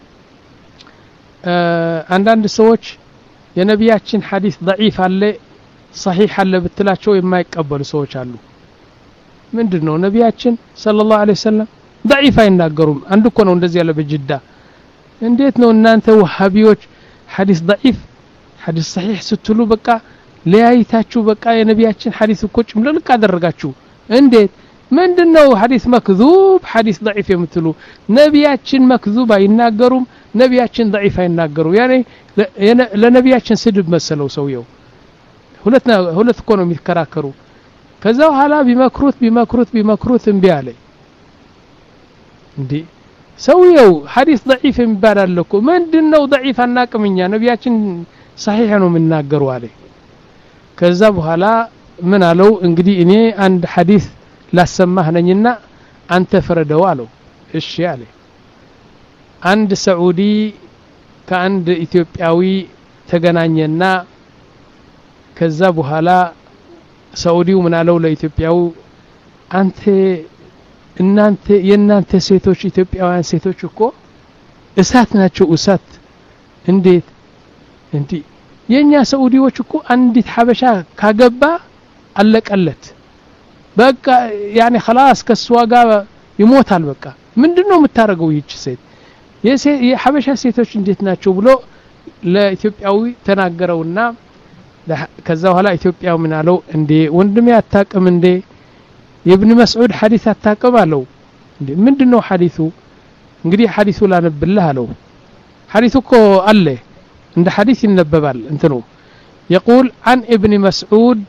አንዳንድ ሰዎች የነቢያችን ሐዲስ ضعيف አለ صحيح አለ ብትላቸው የማይቀበሉ ሰዎች አሉ ምንድነው ነቢያችን ሰለላሁ ዐለይሂ ወሰለም ضعيف አይናገሩም አንድ እኮ ነው እንደዚህ ያለ በጅዳ እንዴት ነው እናንተ ወሃቢዎች ሐዲስ ضعيف ሐዲስ صحيح ስትሉ በቃ ለያይታችሁ በቃ የነቢያችን ሐዲስ እኮ ጭምልቅ አደረጋችሁ እንዴት ምንድነው ሐዲስ መክذوب ሐዲስ ضعيف የምትሉ ነቢያችን መክذوب አይናገሩም ነቢያችን ضعيف አይናገሩ ያኔ ለነቢያችን ስድብ መሰለው ሰውየው ሁለት ሁለት እኮ ነው የሚከራከሩ ከዛው ሐላ ቢመክሩት ቢመክሩት ቢመክሩት እንቢ አለ እንዴ ሰውየው ሐዲስ ضعيف የሚባል እኮ ምንድነው ضعيف አናቅምኛ ነቢያችን صحيح ነው የምናገሩ አለ ከዛ በኋላ ምን አለው እንግዲህ እኔ አንድ ሐዲስ ላሰማህ ነኝና አንተ ፈረደው አለው እሺ አለ አንድ ሳዑዲ ከአንድ ኢትዮጵያዊ ተገናኘና ከዛ በኋላ ሳዑዲው ምን አለው ለኢትዮጵያው አንተ እናንተ የናንተ ሴቶች ኢትዮጵያውያን ሴቶች እኮ እሳት ናቸው እሳት እንዴት እንዴ የኛ ሳዑዲዎች እኮ አንዲት ሐበሻ ካገባ አለቀለት በቃ ያኔ خلاص ከሷ ጋር ይሞታል በቃ ምንድነው የምታረገው ይህች ሴት የሐበሻ ሴቶች እንዴት ናቸው ብሎ ለኢትዮጵያዊ ተናገረውና ከዛ በኋላ ኢትዮጵያው ምን አለው እንዴ ወንድሜ አታቀም እንዴ የኢብኑ መስዑድ ሐዲስ አታቀም አለው እንዴ ምንድነው ሐዲሱ እንግዲህ ሐዲሱ ላነብልህ አለው ሐዲሱ እኮ አለ እንደ ሐዲስ ይነበባል እንትኑ يقول عن ابن مسعود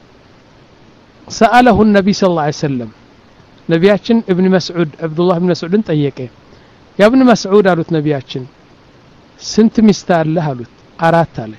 سأله النبي صلى الله عليه وسلم نبياتنا ابن مسعود عبد الله بن مسعود طيقه يا ابن مسعود قالت نبياتنا سنت مستار له قالت አራት አለ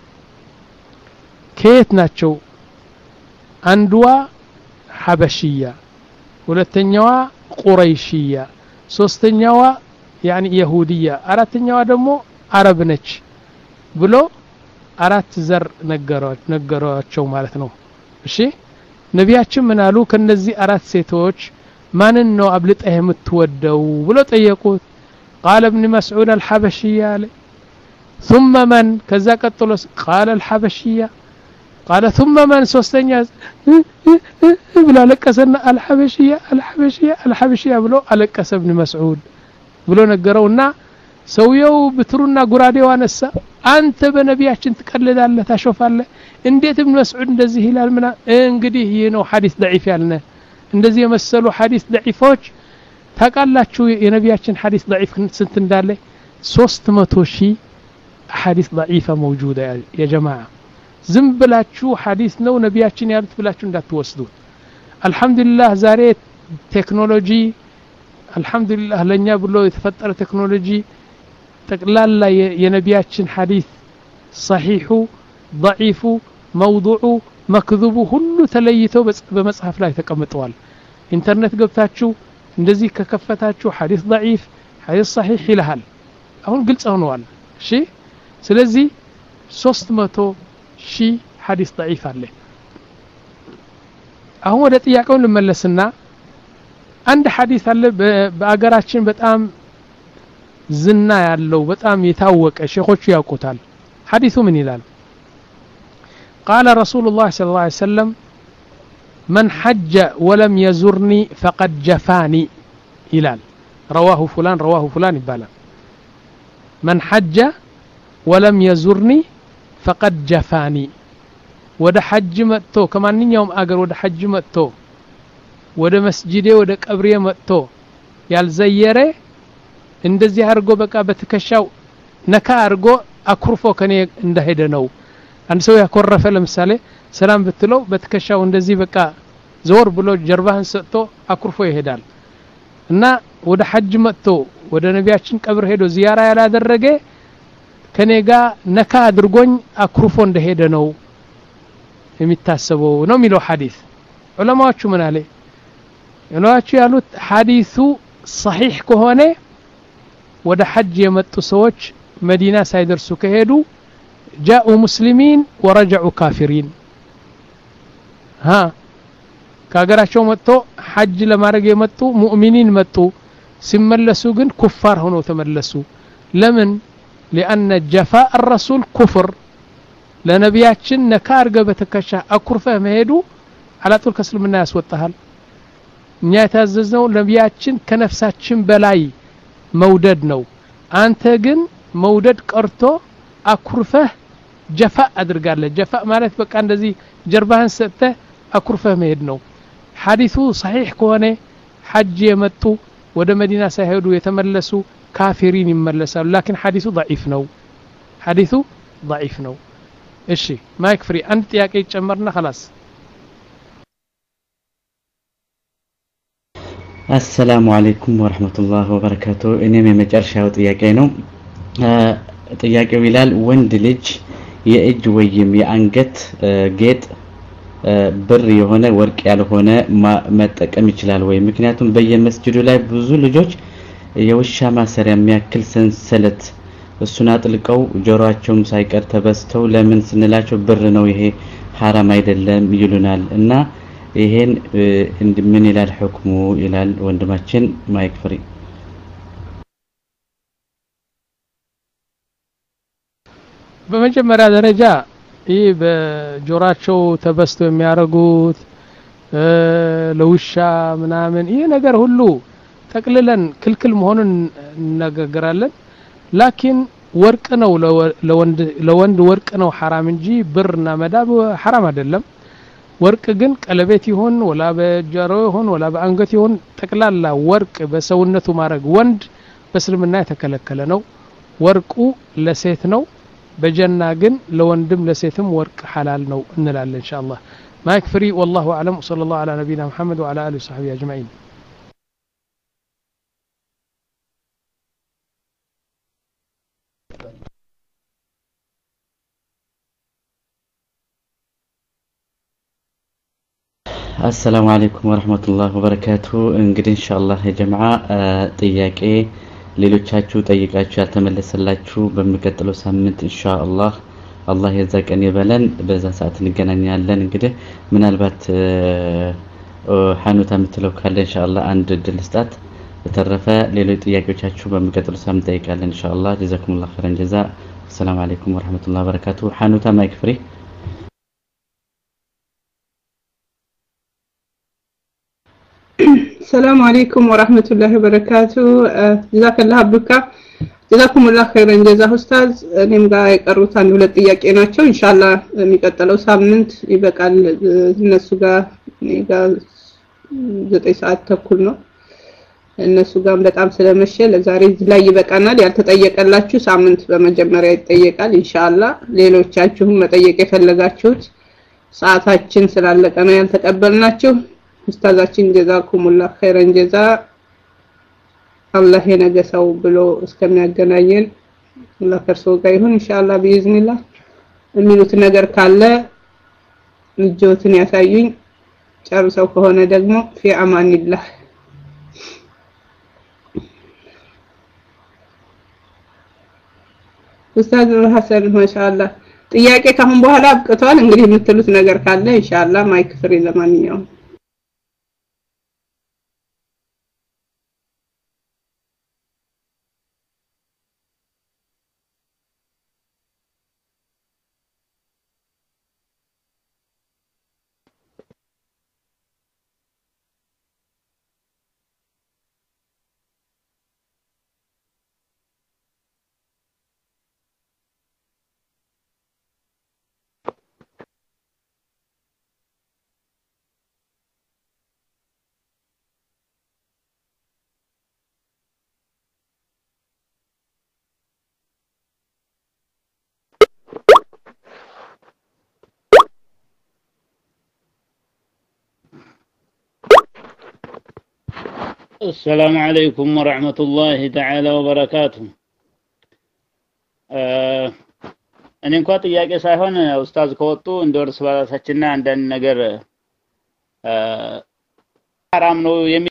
ከየት ናቸው አንዷ ሐበሽያ ሁለተኛዋ ቁረይሽያ ሶስተኛዋ ያኒ ይሁዲያ አራተኛዋ ደግሞ አረብ ነች ብሎ አራት ዘር ነገራቸው ነገራቸው ማለት ነው እሺ ነቢያችን ምን አሉ ከነዚህ አራት ሴቶች ማንን ነው አብልጠህ የምትወደው ብሎ ጠየቁት قال ابن مسعود الحبشيه ثم من كذا قتلوا قال الحبشيه قال ثم من ሶስተኛ ብሎ አለቀሰና الحبشيه الحبشيه الحبشيه ብሎ አለቀሰ ابن مسعود ብሎ ነገረውና ሰውየው ብትሩና ጉራዴው አነሳ አንተ በነቢያችን ትቀልዳለህ ታሾፋለህ እንዴት ابن مسعود እንደዚህ ይላል ምና እንግዲህ ይሄ ነው ሐዲስ ضعيف ያልነ እንደዚህ የመሰሉ ሐዲስ ضعيፎች ታቃላችሁ የነቢያችን ሐዲስ ضعيف ስንት እንዳለ ሶስት መቶ ሺህ ሐዲስ ضعيفه موجوده يا جماعه ዝም ብላችሁ ሐዲስ ነው ነቢያችን ያሉት ብላችሁ እንዳትወስዱት አልহামዱሊላህ ዛሬ ቴክኖሎጂ አልহামዱሊላህ ለኛ ብሎ የተፈጠረ ቴክኖሎጂ ጠቅላላ የነቢያችን ሐዲስ صحيح ضعيف موضوع مكذوب ሁሉ ተለይተው በመጽሐፍ ላይ ተቀምጠዋል ኢንተርኔት ገብታችሁ እንደዚህ ከከፈታችሁ ሐዲስ ضعيف ሐዲስ صحيح ይላል አሁን ግልጽ ሆኗል እሺ ስለዚህ ሶስት መቶ ሺህ ሐዲስ ضعيف አለ አሁን ወደ ጥያቄው ልመለስና አንድ ሐዲስ አለ በአገራችን በጣም ዝና ያለው በጣም የታወቀ ሼኾቹ ያውቁታል ሐዲሱ ምን ይላል قال رسول الله صلى الله عليه وسلم من حج ولم يزرني فقد جفاني ይላል رواه فلان رواه فلان ይባላል من حج ولم يزرني فقد جفاني ወደ ሐጅ መጥቶ ከማንኛውም አገር ወደ ሐጅ መጥቶ ወደ መስጂዴ ወደ ቀብሬ መጥቶ ያልዘየረ እንደዚህ አርጎ በቃ በተከሻው ነካ አርጎ አኩርፎ ከኔ እንደሄደ ነው አንድ ሰው ያኮረፈ ለምሳሌ ሰላም ብትለው በተከሻው እንደዚህ በቃ ዞር ብሎ ጀርባህን ሰጥቶ አኩርፎ ይሄዳል እና ወደ ሐጅ መጥቶ ወደ ነቢያችን ቀብር ሄዶ ዚያራ ያላደረገ ከኔጋ ነካ አድርጎኝ አኩርፎ እንደሄደ ነው የሚታሰበው ነው የሚለው ሐዲስ ዑለማዎቹ ምን አለ እነዋቸው ያሉት ሐዲሱ صحيح ከሆነ ወደ ሐጅ የመጡ ሰዎች መዲና ሳይደርሱ ከሄዱ جاءوا مسلمين ورجعوا كافرين ها ካገራቸው መጥቶ ሐጅ ለማድረግ የመጡ ሙእሚኒን መጡ ሲመለሱ ግን ኩፋር ሆነው ተመለሱ ለምን لأن جفاء الرسول كفر ለነቢያችን ነካርገ በተከሻ አኩርፈህ መሄዱ አላጡል ከስልምና ያስወጣሃል እኛ የታዘዝነው ነቢያችን ከነፍሳችን በላይ መውደድ ነው አንተ ግን መውደድ ቀርቶ አኩርፈህ ጀፋ አድርጋለህ ጀፋ ማለት በቃ እንደዚህ ጀርባህን ሰጥተህ አኩርፈህ መሄድ ነው ሐዲሱ صحيح ከሆነ ሐጅ የመጡ ወደ መዲና ሳይሄዱ የተመለሱ ካፊሪን ይመለሳሉ لكن ሐዲሱ ضعيف ነው ሐዲሱ ضعيف ነው እሺ ማይክ ፍሪ አንድ ጥያቄ ይጨመርና خلاص السلام عليكم ورحمة الله وبركاته እኔም የመጨረሻው ጥያቄ ነው ጥያቄው ይላል ወንድ ልጅ የእጅ ወይም የአንገት ጌጥ ብር የሆነ ወርቅ ያልሆነ መጠቀም ይችላል ወይ ምክንያቱም በየመስጂዱ ላይ ብዙ ልጆች የውሻ ማሰሪያ የሚያክል ሰንሰለት እሱን አጥልቀው ጆሮአቸውም ሳይቀር ተበስተው ለምን ስንላቸው ብር ነው ይሄ حرام አይደለም ይሉናል እና ይሄን ምን ይላል ህክሙ ይላል ወንድማችን ማይክ ፍሪ በመጀመሪያ ደረጃ ይህ በጆሮአቸው ተበስተው የሚያረጉት ለውሻ ምናምን ይሄ ነገር ሁሉ ተቅልለን ክልክል መሆኑን እናገራለን ላኪን ወርቅ ነው ለወንድ ለወንድ ወርቅ ነው حرام እንጂ ብርና መዳብ حرام አይደለም ወርቅ ግን ቀለበት ይሁን ወላ በጆሮ ይሁን ወላ በአንገት ይሁን ተቅላላ ወርቅ በሰውነቱ ማረግ ወንድ በእስልምና የተከለከለ ነው ወርቁ ለሴት ነው በጀና ግን ለወንድም ለሴትም ወርቅ حلال ነው እንላለን ኢንሻአላህ ማይክ ፍሪ والله اعلم صلى الله على نبينا محمد وعلى اله وصحبه اجمعين السلام عليكم ورحمة الله وبركاته እንግዲህ ኢንሻአላህ የጀማዓ ጥያቄ ሌሎቻችሁ ጠይቃችሁ ያልተመለሰላችሁ በሚቀጥለው ሳምንት ኢንሻአላህ አላህ የዛቀን ይበለን በዛ ሰዓት እንገናኛለን እንግዲህ ምናልባት ሐኑታ የምትለው ካለ ኢንሻአላህ አንድ ድል ስጣት በተረፈ ሌሎች ጥያቄዎቻችሁ በሚቀጥለው ሳምንት ጠይቃለን ኢንሻአላህ ጀዛኩሙላህ ኸይረን ጀዛ السلام عليكم ورحمة الله وبركاته ሐኑታ ማይክ ፍሪ السلام عليكم ورحمة الله وبركاته جزاك الله عبدك جزاكم الله خيرا جزاه استاذ እኔም ጋር የቀሩት አንድ ሁለት ጥያቄ ናቸው ኢንሻአላህ የሚቀጥለው ሳምንት ይበቃል እነሱ ጋር ኔጋ ዘጠኝ ሰዓት ተኩል ነው እነሱ ጋር በጣም ስለመሸ ለዛሬ እዚህ ላይ ይበቃናል ያልተጠየቀላችሁ ሳምንት በመጀመሪያ ይጠየቃል ኢንሻአላህ ሌሎቻችሁም መጠየቅ የፈለጋችሁት ሰዓታችን ስላለቀ ነው ያልተቀበልናችሁ ኡስታዛችን ጀዛኩሙላህ ኸይረን ጀዛ አላህ የነገሰው ብሎ እስከሚያገናኘን አላህ ከርሶ ጋር ይሁን ኢንሻአላህ በኢዝኒላህ የሚሉት ነገር ካለ ልጆትን ያሳዩኝ ጨርሰው ከሆነ ደግሞ في امان الله ኡስታዝ ሐሰን ማሻአላህ ጥያቄ ካሁን በኋላ አብቅቷል እንግዲህ የምትሉት ነገር ካለ ኢንሻአላህ ማይክ ፍሪ ለማንኛውም السلام عليكم ورحمة الله تعالى وبركاته እኔ እንኳን ጥያቄ ሳይሆን ኡስታዝ ከወጡ እንደርስ ባላሳችንና አንዳንድ ነገር ሐራም ነው የሚ